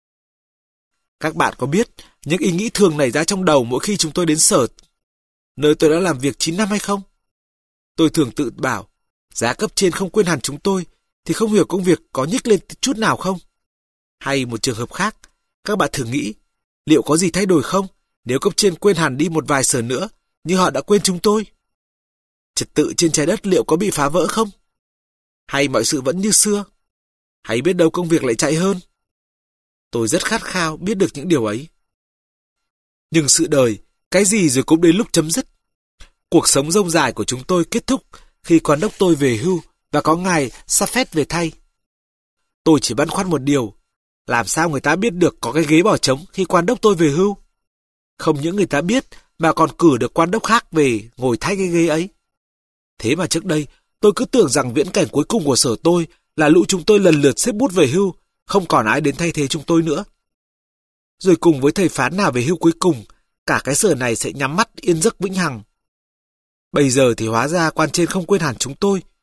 Các bạn có biết những ý nghĩ thường nảy ra trong đầu mỗi khi chúng tôi đến sở, nơi tôi đã làm việc chín năm hay không? Tôi thường tự bảo, giá cấp trên không quên hẳn chúng tôi, thì không hiểu công việc có nhích lên chút nào không? Hay một trường hợp khác, các bạn thử nghĩ, liệu có gì thay đổi không nếu cấp trên quên hẳn đi một vài sở nữa, như họ đã quên chúng tôi? Trật tự trên trái đất liệu có bị phá vỡ không? Hay mọi sự vẫn như xưa? Hay biết đâu công việc lại chạy hơn? Tôi rất khát khao biết được những điều ấy. Nhưng sự đời, cái gì rồi cũng đến lúc chấm dứt. Cuộc sống dông dài của chúng tôi kết thúc khi quan đốc tôi về hưu và có ngài Saffet về thay. Tôi chỉ băn khoăn một điều, làm sao người ta biết được có cái ghế bỏ trống khi quan đốc tôi về hưu? Không những người ta biết mà còn cử được quan đốc khác về ngồi thay cái ghế ấy. Thế mà trước đây tôi cứ tưởng rằng viễn cảnh cuối cùng của sở tôi là lũ chúng tôi lần lượt xếp bút về hưu, không còn ai đến thay thế chúng tôi nữa. Rồi cùng với thầy phán nào về hưu cuối cùng, cả cái sở này sẽ nhắm mắt yên giấc vĩnh hằng. Bây giờ thì hóa ra quan trên không quên hẳn chúng tôi,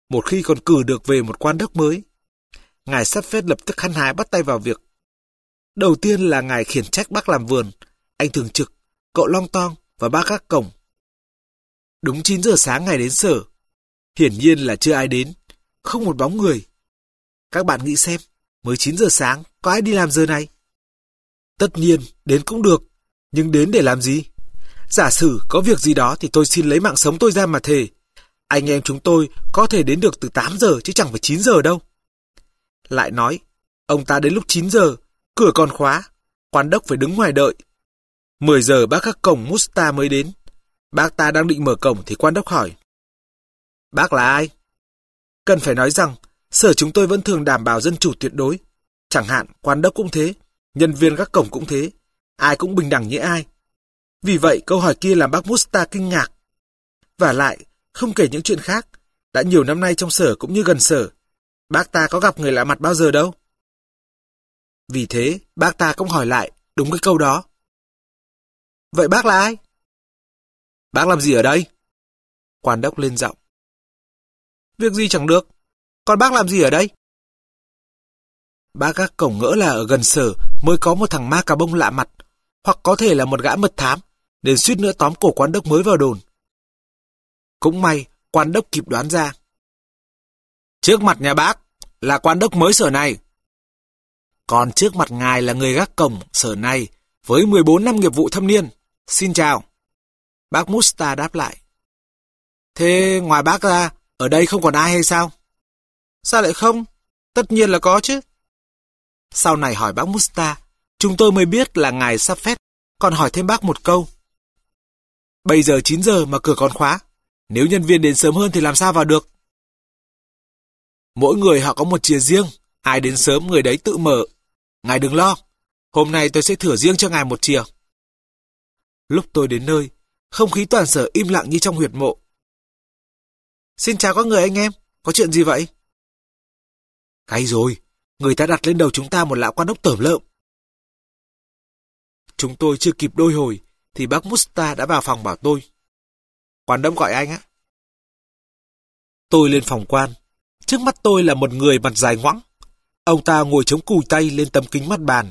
một khi còn cử được về một quan đốc mới. Ngài sắp phết lập tức hăng hái bắt tay vào việc. Đầu tiên là ngài khiển trách bác làm vườn, anh thường trực, cậu Long Tong và bác gác cổng. Đúng chín giờ sáng ngài đến sở. Hiển nhiên là chưa ai đến, không một bóng người. Các bạn nghĩ xem, mới chín giờ sáng, có ai đi làm giờ này? Tất nhiên, đến cũng được, nhưng đến để làm gì? Giả sử có việc gì đó thì tôi xin lấy mạng sống tôi ra mà thề. Anh em chúng tôi có thể đến được từ tám giờ chứ chẳng phải chín giờ đâu. Lại nói, ông ta đến lúc chín giờ, cửa còn khóa, quan đốc phải đứng ngoài đợi. mười giờ bác gác cổng Musta mới đến. Bác ta đang định mở cổng thì quan đốc hỏi. Bác là ai? Cần phải nói rằng, sở chúng tôi vẫn thường đảm bảo dân chủ tuyệt đối. Chẳng hạn, quan đốc cũng thế, nhân viên gác cổng cũng thế, ai cũng bình đẳng như ai. Vì vậy, câu hỏi kia làm bác Musta kinh ngạc. Và lại, không kể những chuyện khác, đã nhiều năm nay trong sở cũng như gần sở, bác ta có gặp người lạ mặt bao giờ đâu. Vì thế, bác ta cũng hỏi lại, đúng cái câu đó. Vậy bác là ai? Bác làm gì ở đây? Quan đốc lên giọng. Việc gì chẳng được, còn bác làm gì ở đây? Bác gác cổng ngỡ là ở gần sở mới có một thằng ma cà bông lạ mặt, hoặc có thể là một gã mật thám, nên suýt nữa tóm cổ quan đốc mới vào đồn. Cũng may, quan đốc kịp đoán ra. Trước mặt nhà bác là quan đốc mới sở này. Còn trước mặt ngài là người gác cổng sở này với mười bốn năm nghiệp vụ thâm niên. Xin chào. Bác Musta đáp lại. Thế ngoài bác ra, ở đây không còn ai hay sao? Sao lại không? Tất nhiên là có chứ. Sau này hỏi bác Musta, chúng tôi mới biết là ngài sắp phép, còn hỏi thêm bác một câu. Bây giờ chín giờ mà cửa còn khóa, nếu nhân viên đến sớm hơn thì làm sao vào được? Mỗi người họ có một chìa riêng, ai đến sớm người đấy tự mở. Ngài đừng lo, hôm nay tôi sẽ thửa riêng cho ngài một chìa. Lúc tôi đến nơi, không khí toàn sở im lặng như trong huyệt mộ. Xin chào các người anh em, có chuyện gì vậy? Hay rồi, người ta đặt lên đầu chúng ta một lão quan đốc tởm lợm. Chúng tôi chưa kịp đôi hồi, thì bác Musta đã vào phòng bảo tôi. Quan đốc gọi anh á. Tôi lên phòng quan. Trước mắt tôi là một người mặt dài ngoẵng. Ông ta ngồi chống cùi tay lên tấm kính mắt bàn.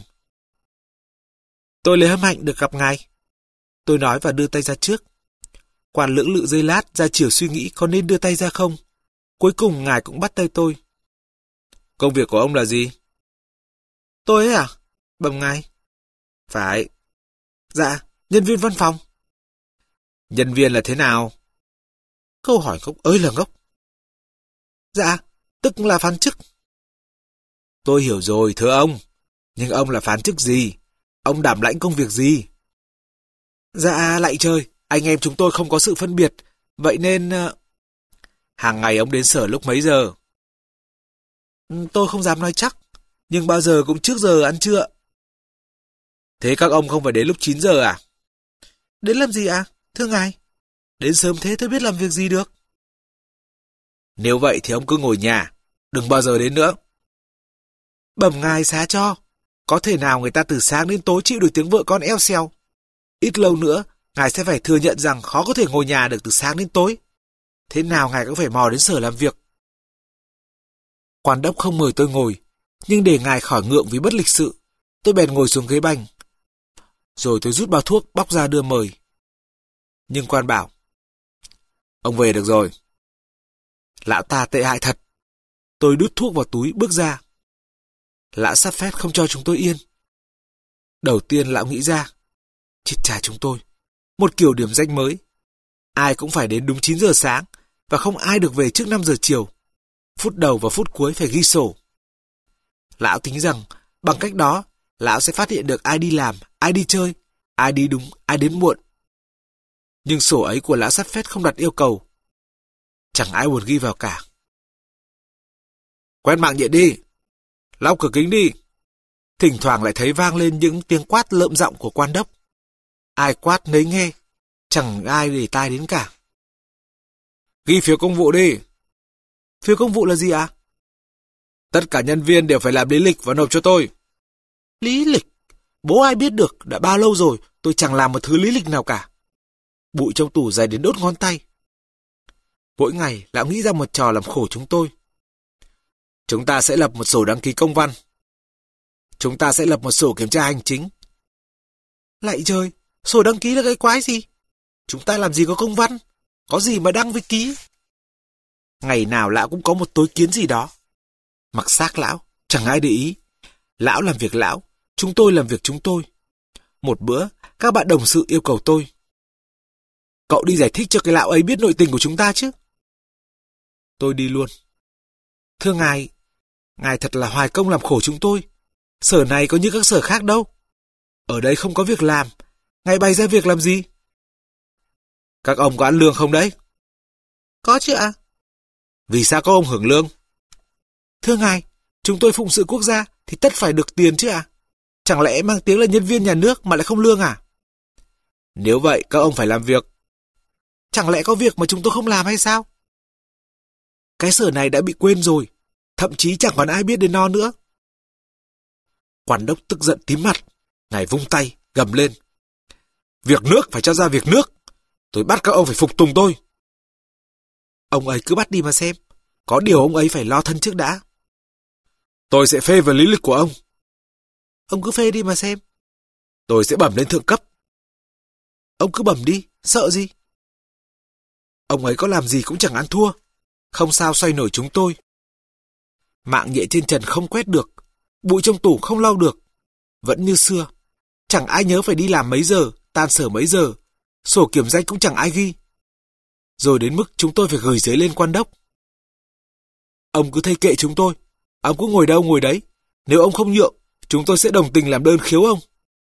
Tôi lấy hân hạnh được gặp ngài. Tôi nói và đưa tay ra trước. Quan lưỡng lự giây lát ra chiều suy nghĩ có nên đưa tay ra không. Cuối cùng ngài cũng bắt tay tôi. Công việc của ông là gì? Tôi ấy à? Bẩm ngài. Phải. Dạ, nhân viên văn phòng. Nhân viên là thế nào? Câu hỏi ngốc ơi là ngốc. Dạ, tức là phán chức. Tôi hiểu rồi, thưa ông. Nhưng ông là phán chức gì? Ông đảm lãnh công việc gì? Dạ, lạy trời, anh em chúng tôi không có sự phân biệt. Vậy nên... Hàng ngày ông đến sở lúc mấy giờ? Tôi không dám nói chắc. Nhưng bao giờ cũng trước giờ ăn trưa. Thế các ông không phải đến lúc chín giờ à? Đến làm gì à, thưa ngài? Đến sớm thế tôi biết làm việc gì được. Nếu vậy thì ông cứ ngồi nhà, đừng bao giờ đến nữa. Bẩm ngài xá cho, có thể nào người ta từ sáng đến tối chịu được tiếng vợ con eo xèo. Ít lâu nữa, ngài sẽ phải thừa nhận rằng khó có thể ngồi nhà được từ sáng đến tối. Thế nào ngài cũng phải mò đến sở làm việc. Quan đốc không mời tôi ngồi, nhưng để ngài khỏi ngượng vì bất lịch sự, tôi bèn ngồi xuống ghế bành. Rồi tôi rút bao thuốc bóc ra đưa mời. Nhưng quan bảo, ông về được rồi. Lão ta tệ hại thật. Tôi đút thuốc vào túi bước ra. Lão sắp phép không cho chúng tôi yên. Đầu tiên lão nghĩ ra, chết cha chúng tôi, một kiểu điểm danh mới. Ai cũng phải đến đúng chín giờ sáng, và không ai được về trước năm giờ chiều. Phút đầu và phút cuối phải ghi sổ. Lão tính rằng, bằng cách đó, lão sẽ phát hiện được ai đi làm, ai đi chơi, ai đi đúng, ai đến muộn. Nhưng sổ ấy của lão sắp phép không đặt yêu cầu. Chẳng ai buồn ghi vào cả. Quét mạng nhện đi. Lau cửa kính đi. Thỉnh thoảng lại thấy vang lên những tiếng quát lợm giọng của quan đốc. Ai quát nấy nghe, chẳng ai để tai đến cả. Ghi phiếu công vụ đi. Phiếu công vụ là gì ạ? Tất cả nhân viên đều phải làm lý lịch và nộp cho tôi. Lý lịch? Bố ai biết được, đã bao lâu rồi tôi chẳng làm một thứ lý lịch nào cả. Bụi trong tủ dày đến đốt ngón tay. Mỗi ngày, lão nghĩ ra một trò làm khổ chúng tôi. Chúng ta sẽ lập một sổ đăng ký công văn. Chúng ta sẽ lập một sổ kiểm tra hành chính. Lạy trời, sổ đăng ký là cái quái gì? Chúng ta làm gì có công văn? Có gì mà đăng với ký? Ngày nào lão cũng có một tối kiến gì đó. Mặc xác lão, chẳng ai để ý. Lão làm việc lão, chúng tôi làm việc chúng tôi. Một bữa, các bạn đồng sự yêu cầu tôi. Cậu đi giải thích cho cái lão ấy biết nội tình của chúng ta chứ. Tôi đi luôn. Thưa ngài, ngài thật là hoài công làm khổ chúng tôi. Sở này có như các sở khác đâu. Ở đây không có việc làm, ngài bày ra việc làm gì? Các ông có ăn lương không đấy? Có chứ ạ. Vì sao các ông hưởng lương? Thưa ngài, chúng tôi phụng sự quốc gia thì tất phải được tiền chứ ạ. Chẳng lẽ mang tiếng là nhân viên nhà nước mà lại không lương à? Nếu vậy các ông phải làm việc. Chẳng lẽ có việc mà chúng tôi không làm hay sao? Cái sở này đã bị quên rồi, thậm chí chẳng còn ai biết đến nó nữa. Quản đốc tức giận tím mặt, ngài vung tay, gầm lên. Việc nước phải cho ra việc nước. Tôi bắt các ông phải phục tùng tôi. Ông ấy cứ bắt đi mà xem. Có điều ông ấy phải lo thân trước đã. Tôi sẽ phê vào lý lịch của ông. Ông cứ phê đi mà xem. Tôi sẽ bẩm lên thượng cấp. Ông cứ bẩm đi, sợ gì? Ông ấy có làm gì cũng chẳng ăn thua. Không sao xoay nổi chúng tôi. Mạng nhện trên trần không quét được. Bụi trong tủ không lau được. Vẫn như xưa. Chẳng ai nhớ phải đi làm mấy giờ, tan sở mấy giờ. Sổ kiểm danh cũng chẳng ai ghi. Rồi đến mức chúng tôi phải gửi giấy lên quan đốc. Ông cứ thay kệ chúng tôi. Ông cứ ngồi đâu ngồi đấy. Nếu ông không nhượng, chúng tôi sẽ đồng tình làm đơn khiếu ông.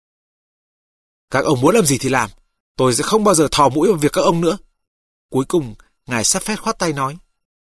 Các ông muốn làm gì thì làm. Tôi sẽ không bao giờ thò mũi vào việc các ông nữa. Cuối cùng, ngài sắp phét khoát tay nói.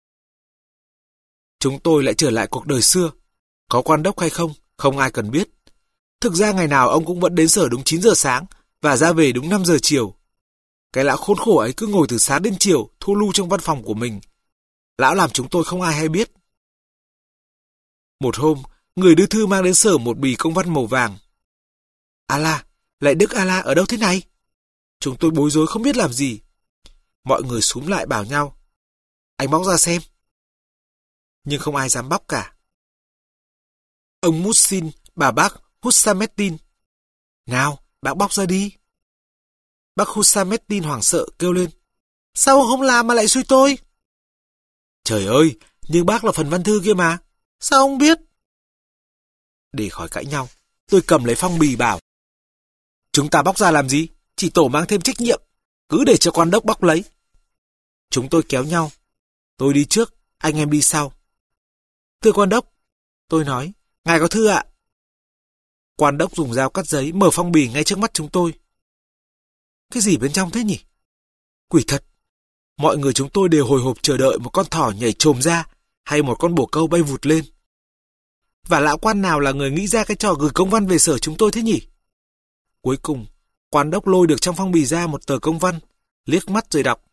Chúng tôi lại trở lại cuộc đời xưa. Có quan đốc hay không, không ai cần biết. Thực ra ngày nào ông cũng vẫn đến sở đúng chín giờ sáng và ra về đúng năm giờ chiều. Cái lão khốn khổ ấy cứ ngồi từ sáng đến chiều thu lưu trong văn phòng của mình. Lão làm chúng tôi không ai hay biết. Một hôm, người đưa thư mang đến sở một bì công văn màu vàng. A-la, lại Đức A-la ở đâu thế này? Chúng tôi bối rối không biết làm gì. Mọi người xúm lại bảo nhau. Anh bóc ra xem. Nhưng không ai dám bóc cả. Ông Musin, bà bác Hussamettin. Nào, bác bóc ra đi. Bác Hussamettin hoảng sợ kêu lên. Sao ông không làm mà lại xui tôi? Trời ơi, nhưng bác là phần văn thư kia mà. Sao ông biết? Để khỏi cãi nhau, tôi cầm lấy phong bì bảo. Chúng ta bóc ra làm gì? Chỉ tổ mang thêm trách nhiệm. Cứ để cho quan đốc bóc lấy. Chúng tôi kéo nhau. Tôi đi trước, anh em đi sau. Thưa quan đốc, tôi nói, ngài có thư ạ. Quan đốc dùng dao cắt giấy, mở phong bì ngay trước mắt chúng tôi. Cái gì bên trong thế nhỉ? Quỷ thật. Mọi người chúng tôi đều hồi hộp chờ đợi một con thỏ nhảy chồm ra hay một con bồ câu bay vụt lên. Và lão quan nào là người nghĩ ra cái trò gửi công văn về sở chúng tôi thế nhỉ? Cuối cùng, quan đốc lôi được trong phong bì ra một tờ công văn, liếc mắt rồi đọc.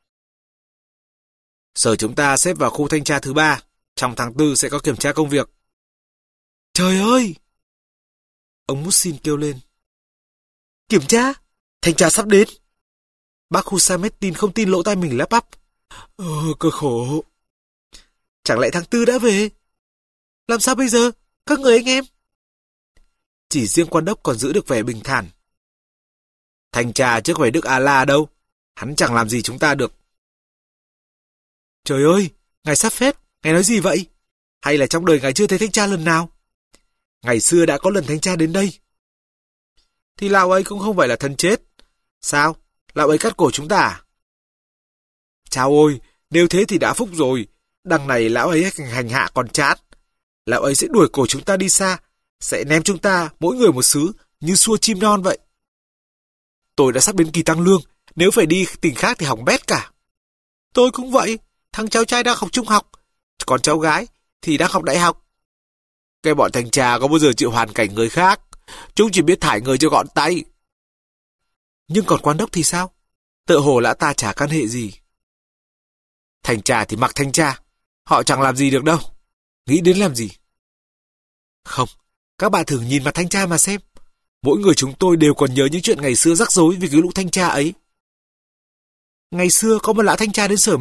Sở chúng ta xếp vào khu thanh tra thứ ba, trong tháng tư sẽ có kiểm tra công việc. Trời ơi! Ông Musin kêu lên. Kiểm tra? Thanh tra sắp đến. Bác Hussamettin không tin lỗ tai mình lắp bắp. Ờ, cơ khổ. Chẳng lẽ tháng tư đã về? Làm sao bây giờ, các người anh em? Chỉ riêng quan đốc còn giữ được vẻ bình thản. Thanh tra chứ phải Đức A-la đâu. Hắn chẳng làm gì chúng ta được. Trời ơi, ngài sắp phết, ngài nói gì vậy? Hay là trong đời ngài chưa thấy thanh tra lần nào? Ngày xưa đã có lần thanh tra đến đây. Thì lão ấy cũng không phải là thần chết. Sao? Lão ấy cắt cổ chúng ta à? Chao ôi, nếu thế thì đã phúc rồi. Đằng này lão ấy hành, hành hạ còn chát. Lão ấy sẽ đuổi cổ chúng ta đi xa, sẽ ném chúng ta mỗi người một xứ như xua chim non vậy. Tôi đã sắp đến kỳ tăng lương, nếu phải đi tỉnh khác thì hỏng bét cả. Tôi cũng vậy, thằng cháu trai đang học trung học, còn cháu gái thì đang học đại học. Cái bọn thanh tra có bao giờ chịu hoàn cảnh người khác, chúng chỉ biết thải người cho gọn tay. Nhưng còn quan đốc thì sao? Tựa hồ lã ta chả can hệ gì. Thanh tra thì mặc thanh tra, họ chẳng làm gì được đâu. Nghĩ đến làm gì? Không, các bạn thử nhìn mặt thanh tra mà xem. Mỗi người chúng tôi đều còn nhớ những chuyện ngày xưa rắc rối vì cái lũ thanh tra ấy. Ngày xưa có một lão thanh tra đến sở mình,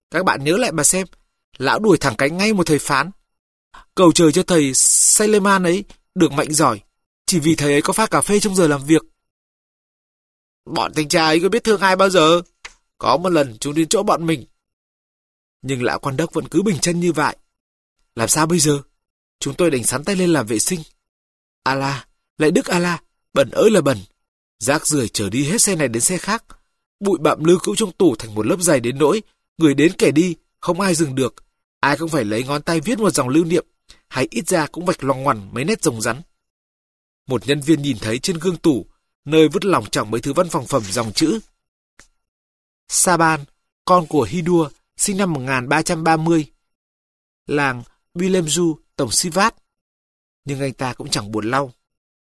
Các bạn nhớ lại mà xem, lão đuổi thẳng cánh ngay một thầy phán. Cầu trời cho thầy Suleiman ấy được mạnh giỏi, chỉ vì thầy ấy có pha cà phê trong giờ làm việc. Bọn thanh tra ấy có biết thương ai bao giờ? Có một lần chúng đến chỗ bọn mình. Nhưng lão quan đốc vẫn cứ bình chân như vậy. Làm sao bây giờ? Chúng tôi đành sắn tay lên làm vệ sinh. Allah, lại Đức Allah, bẩn ơi là bẩn. Rác rưởi chở đi hết xe này đến xe khác. Bụi bặm lưu cữu trong tủ thành một lớp dày đến nỗi người đến kẻ đi, không ai dừng được. Ai cũng phải lấy ngón tay viết một dòng lưu niệm, hay ít ra cũng vạch loằng ngoằn mấy nét rồng rắn. Một nhân viên nhìn thấy trên gương tủ, nơi vứt lỏng trọng mấy thứ văn phòng phẩm dòng chữ Saban, con của Hidur, sinh năm một nghìn ba trăm ba mươi, làng Bilemju, tổng Sivat. Nhưng anh ta cũng chẳng buồn lau.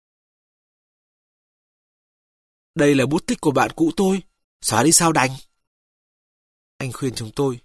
Đây là bút tích của bạn cũ tôi, xóa đi sao đành. Anh khuyên chúng tôi.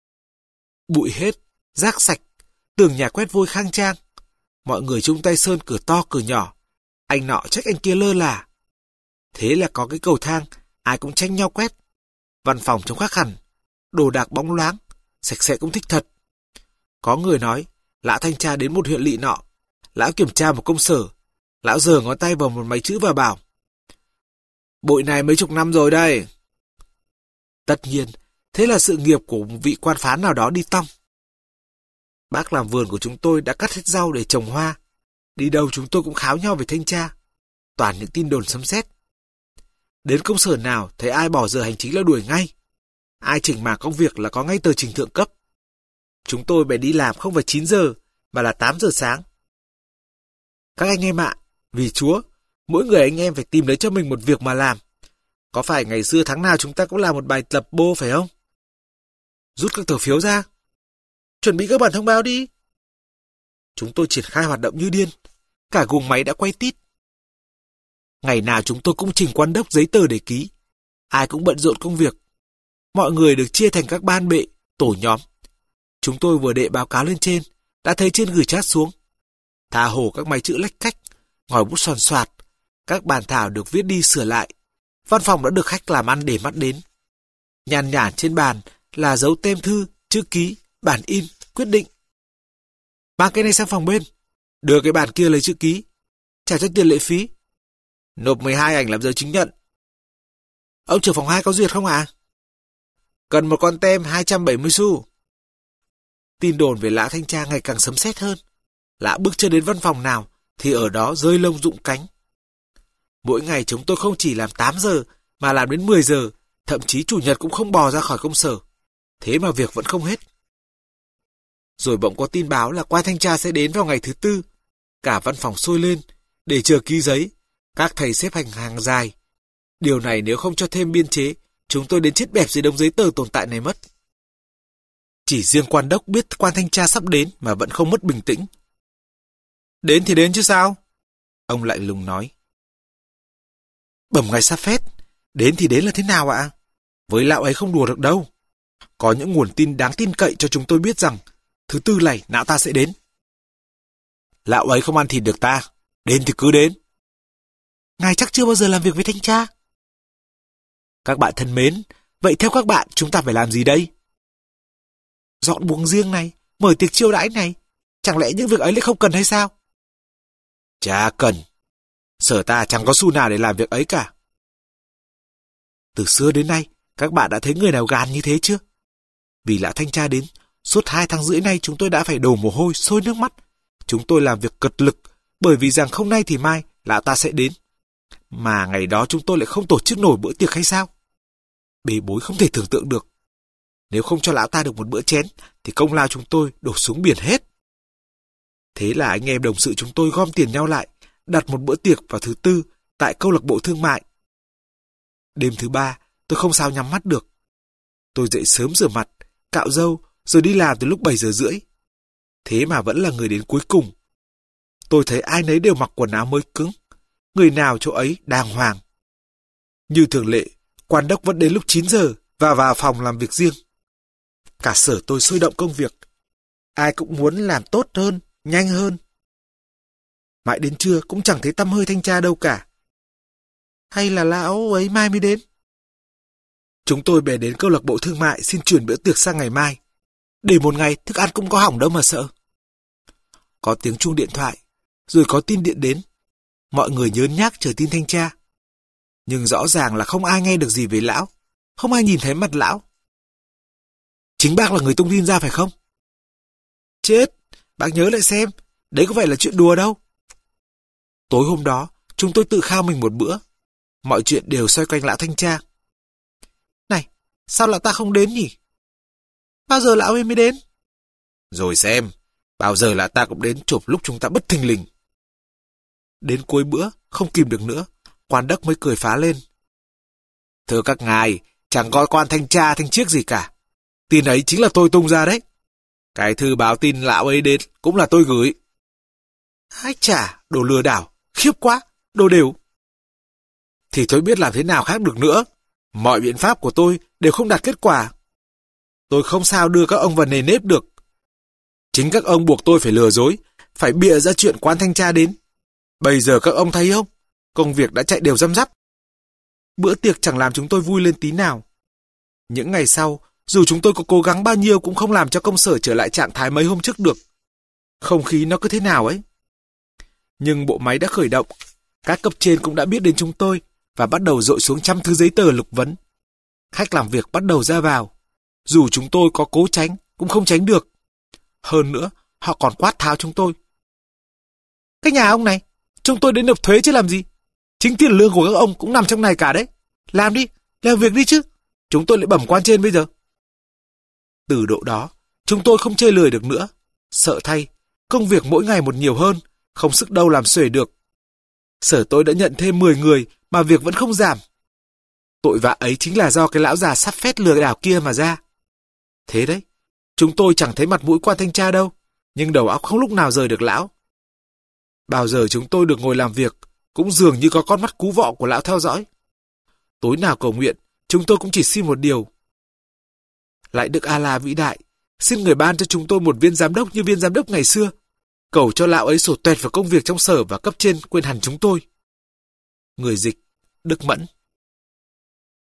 Bụi hết, rác sạch, tường nhà quét vôi khang trang. Mọi người chung tay sơn cửa to cửa nhỏ. Anh nọ trách anh kia lơ là. Thế là có cái cầu thang, ai cũng tranh nhau quét. Văn phòng trông khác hẳn, đồ đạc bóng loáng, sạch sẽ cũng thích thật. Có người nói, lão thanh tra đến một huyện lỵ nọ. Lão kiểm tra một công sở. Lão giở ngón tay vào một máy chữ và bảo: bụi này mấy chục năm rồi đây. Tất nhiên, thế là sự nghiệp của một vị quan phán nào đó đi tong. Bác làm vườn của chúng tôi đã cắt hết rau để trồng hoa. Đi đâu chúng tôi cũng kháo nhau về thanh tra. Toàn những tin đồn sấm sét. Đến công sở nào thấy ai bỏ giờ hành chính là đuổi ngay. Ai chỉnh mảng công việc là có ngay tờ trình thượng cấp. Chúng tôi phải đi làm không phải chín giờ mà là tám giờ sáng. Các anh em ạ, vì Chúa, mỗi người anh em phải tìm lấy cho mình một việc mà làm. Có phải ngày xưa tháng nào chúng ta cũng làm một bài tập bô phải không? Rút các tờ phiếu ra. Chuẩn bị các bản thông báo đi. Chúng tôi triển khai hoạt động như điên. Cả guồng máy đã quay tít. Ngày nào chúng tôi cũng trình quan đốc giấy tờ để ký. Ai cũng bận rộn công việc. Mọi người được chia thành các ban bệ, tổ nhóm. Chúng tôi vừa đệ báo cáo lên trên, đã thấy trên gửi chat xuống. Tha hồ các máy chữ lách cách, ngòi bút soàn soạt. Các bản thảo được viết đi sửa lại. Văn phòng đã được khách làm ăn để mắt đến. Nhàn nhản trên bàn là dấu tem thư, chữ ký, bản in, quyết định. Mang cái này sang phòng bên. Đưa cái bản kia lấy chữ ký. Trả cho tiền lệ phí. Nộp mười hai ảnh làm giấy chứng nhận. Ông trưởng phòng hai có duyệt không ạ? À? Cần một con tem hai trăm bảy mươi xu. Tin đồn về lã thanh tra ngày càng sấm sét hơn. Lã bước chân đến văn phòng nào thì ở đó rơi lông rụng cánh. Mỗi ngày chúng tôi không chỉ làm tám giờ mà làm đến mười giờ, thậm chí chủ nhật cũng không bò ra khỏi công sở. Thế mà việc vẫn không hết. Rồi bỗng có tin báo là qua thanh tra sẽ đến vào ngày thứ tư. Cả văn phòng sôi lên để chờ ký giấy. Các thầy xếp hành hàng dài. Điều này nếu không cho thêm biên chế, chúng tôi đến chết bẹp dưới đống giấy tờ tồn tại này mất. Chỉ riêng quan đốc biết quan thanh tra sắp đến mà vẫn không mất bình tĩnh. Đến thì đến chứ sao? Ông lại lùng nói. Bẩm ngài sa phết, đến thì đến là thế nào ạ? Với lão ấy không đùa được đâu. Có những nguồn tin đáng tin cậy cho chúng tôi biết rằng thứ tư này lão ta sẽ đến. Lão ấy không ăn thịt được ta, đến thì cứ đến. Ngài chắc chưa bao giờ làm việc với thanh tra. Các bạn thân mến, vậy theo các bạn chúng ta phải làm gì đây? Dọn buồng riêng này, mời tiệc chiêu đãi này, chẳng lẽ những việc ấy lại không cần hay sao? Chả cần. Sở ta chẳng có xu nào để làm việc ấy cả. Từ xưa đến nay, các bạn đã thấy người nào gan như thế chưa? Vì lã thanh tra đến, suốt hai tháng rưỡi nay chúng tôi đã phải đổ mồ hôi, sôi nước mắt. Chúng tôi làm việc cật lực, bởi vì rằng không nay thì mai, lão ta sẽ đến. Mà ngày đó chúng tôi lại không tổ chức nổi bữa tiệc hay sao? Bề bối không thể tưởng tượng được. Nếu không cho lão ta được một bữa chén, thì công lao chúng tôi đổ xuống biển hết. Thế là anh em đồng sự chúng tôi gom tiền nhau lại, đặt một bữa tiệc vào thứ tư tại câu lạc bộ thương mại. Đêm thứ ba, tôi không sao nhắm mắt được. Tôi dậy sớm rửa mặt, cạo râu, rồi đi làm từ lúc bảy giờ rưỡi. Thế mà vẫn là người đến cuối cùng. Tôi thấy ai nấy đều mặc quần áo mới cứng, người nào chỗ ấy đàng hoàng. Như thường lệ, quan đốc vẫn đến lúc chín giờ và vào phòng làm việc riêng. Cả sở tôi sôi động công việc. Ai cũng muốn làm tốt hơn, nhanh hơn. Mãi đến trưa cũng chẳng thấy tăm hơi thanh tra đâu cả. Hay là lão ấy mai mới đến? Chúng tôi bèn đến câu lạc bộ thương mại xin chuyển bữa tiệc sang ngày mai. Để một ngày thức ăn cũng có hỏng đâu mà sợ. Có tiếng chuông điện thoại, rồi có tin điện đến. Mọi người nhớn nhác chờ tin thanh tra. Nhưng rõ ràng là không ai nghe được gì về lão, không ai nhìn thấy mặt lão. Chính bác là người tung tin ra phải không? Chết, bác nhớ lại xem, đấy có phải là chuyện đùa đâu. Tối hôm đó, chúng tôi tự khao mình một bữa. Mọi chuyện đều xoay quanh lão thanh tra. Này, sao lão ta không đến nhỉ? Bao giờ lão ấy mới đến? Rồi xem, bao giờ lão ta cũng đến chụp lúc chúng ta bất thình lình. Đến cuối bữa, không kìm được nữa, quan đốc mới cười phá lên. Thưa các ngài, chẳng gọi quan thanh tra thanh chiếc gì cả. Tin ấy chính là tôi tung ra đấy. Cái thư báo tin lão ấy đến cũng là tôi gửi. Ái chà, đồ lừa đảo, khiếp quá, đồ đều. Thì tôi biết làm thế nào khác được nữa. Mọi biện pháp của tôi đều không đạt kết quả. Tôi không sao đưa các ông vào nề nếp được. Chính các ông buộc tôi phải lừa dối, phải bịa ra chuyện quan thanh tra đến. Bây giờ các ông thấy không? Công việc đã chạy đều răm rắp. Bữa tiệc chẳng làm chúng tôi vui lên tí nào. Những ngày sau, dù chúng tôi có cố gắng bao nhiêu cũng không làm cho công sở trở lại trạng thái mấy hôm trước được. Không khí nó cứ thế nào ấy. Nhưng bộ máy đã khởi động, các cấp trên cũng đã biết đến chúng tôi và bắt đầu dội xuống trăm thứ giấy tờ lục vấn. Khách làm việc bắt đầu ra vào. Dù chúng tôi có cố tránh, cũng không tránh được. Hơn nữa, họ còn quát tháo chúng tôi. Cái nhà ông này, chúng tôi đến nộp thuế chứ làm gì? Chính tiền lương của các ông cũng nằm trong này cả đấy. Làm đi, làm việc đi chứ. Chúng tôi lại bẩm quan trên bây giờ. Từ độ đó, chúng tôi không chơi lười được nữa. Sợ thay, công việc mỗi ngày một nhiều hơn, không sức đâu làm xuể được. Sở tôi đã nhận thêm mười người mà việc vẫn không giảm. Tội vạ ấy chính là do cái lão già sắp phét lừa đảo kia mà ra. Thế đấy, chúng tôi chẳng thấy mặt mũi quan thanh tra đâu, nhưng đầu óc không lúc nào rời được lão. Bao giờ chúng tôi được ngồi làm việc, cũng dường như có con mắt cú vọ của lão theo dõi. Tối nào cầu nguyện, chúng tôi cũng chỉ xin một điều. Lại Đức A-la vĩ đại, xin người ban cho chúng tôi một viên giám đốc như viên giám đốc ngày xưa. Cầu cho lão ấy sổ tuẹt vào công việc trong sở và cấp trên quên hẳn chúng tôi. Người dịch, Đức Mẫn.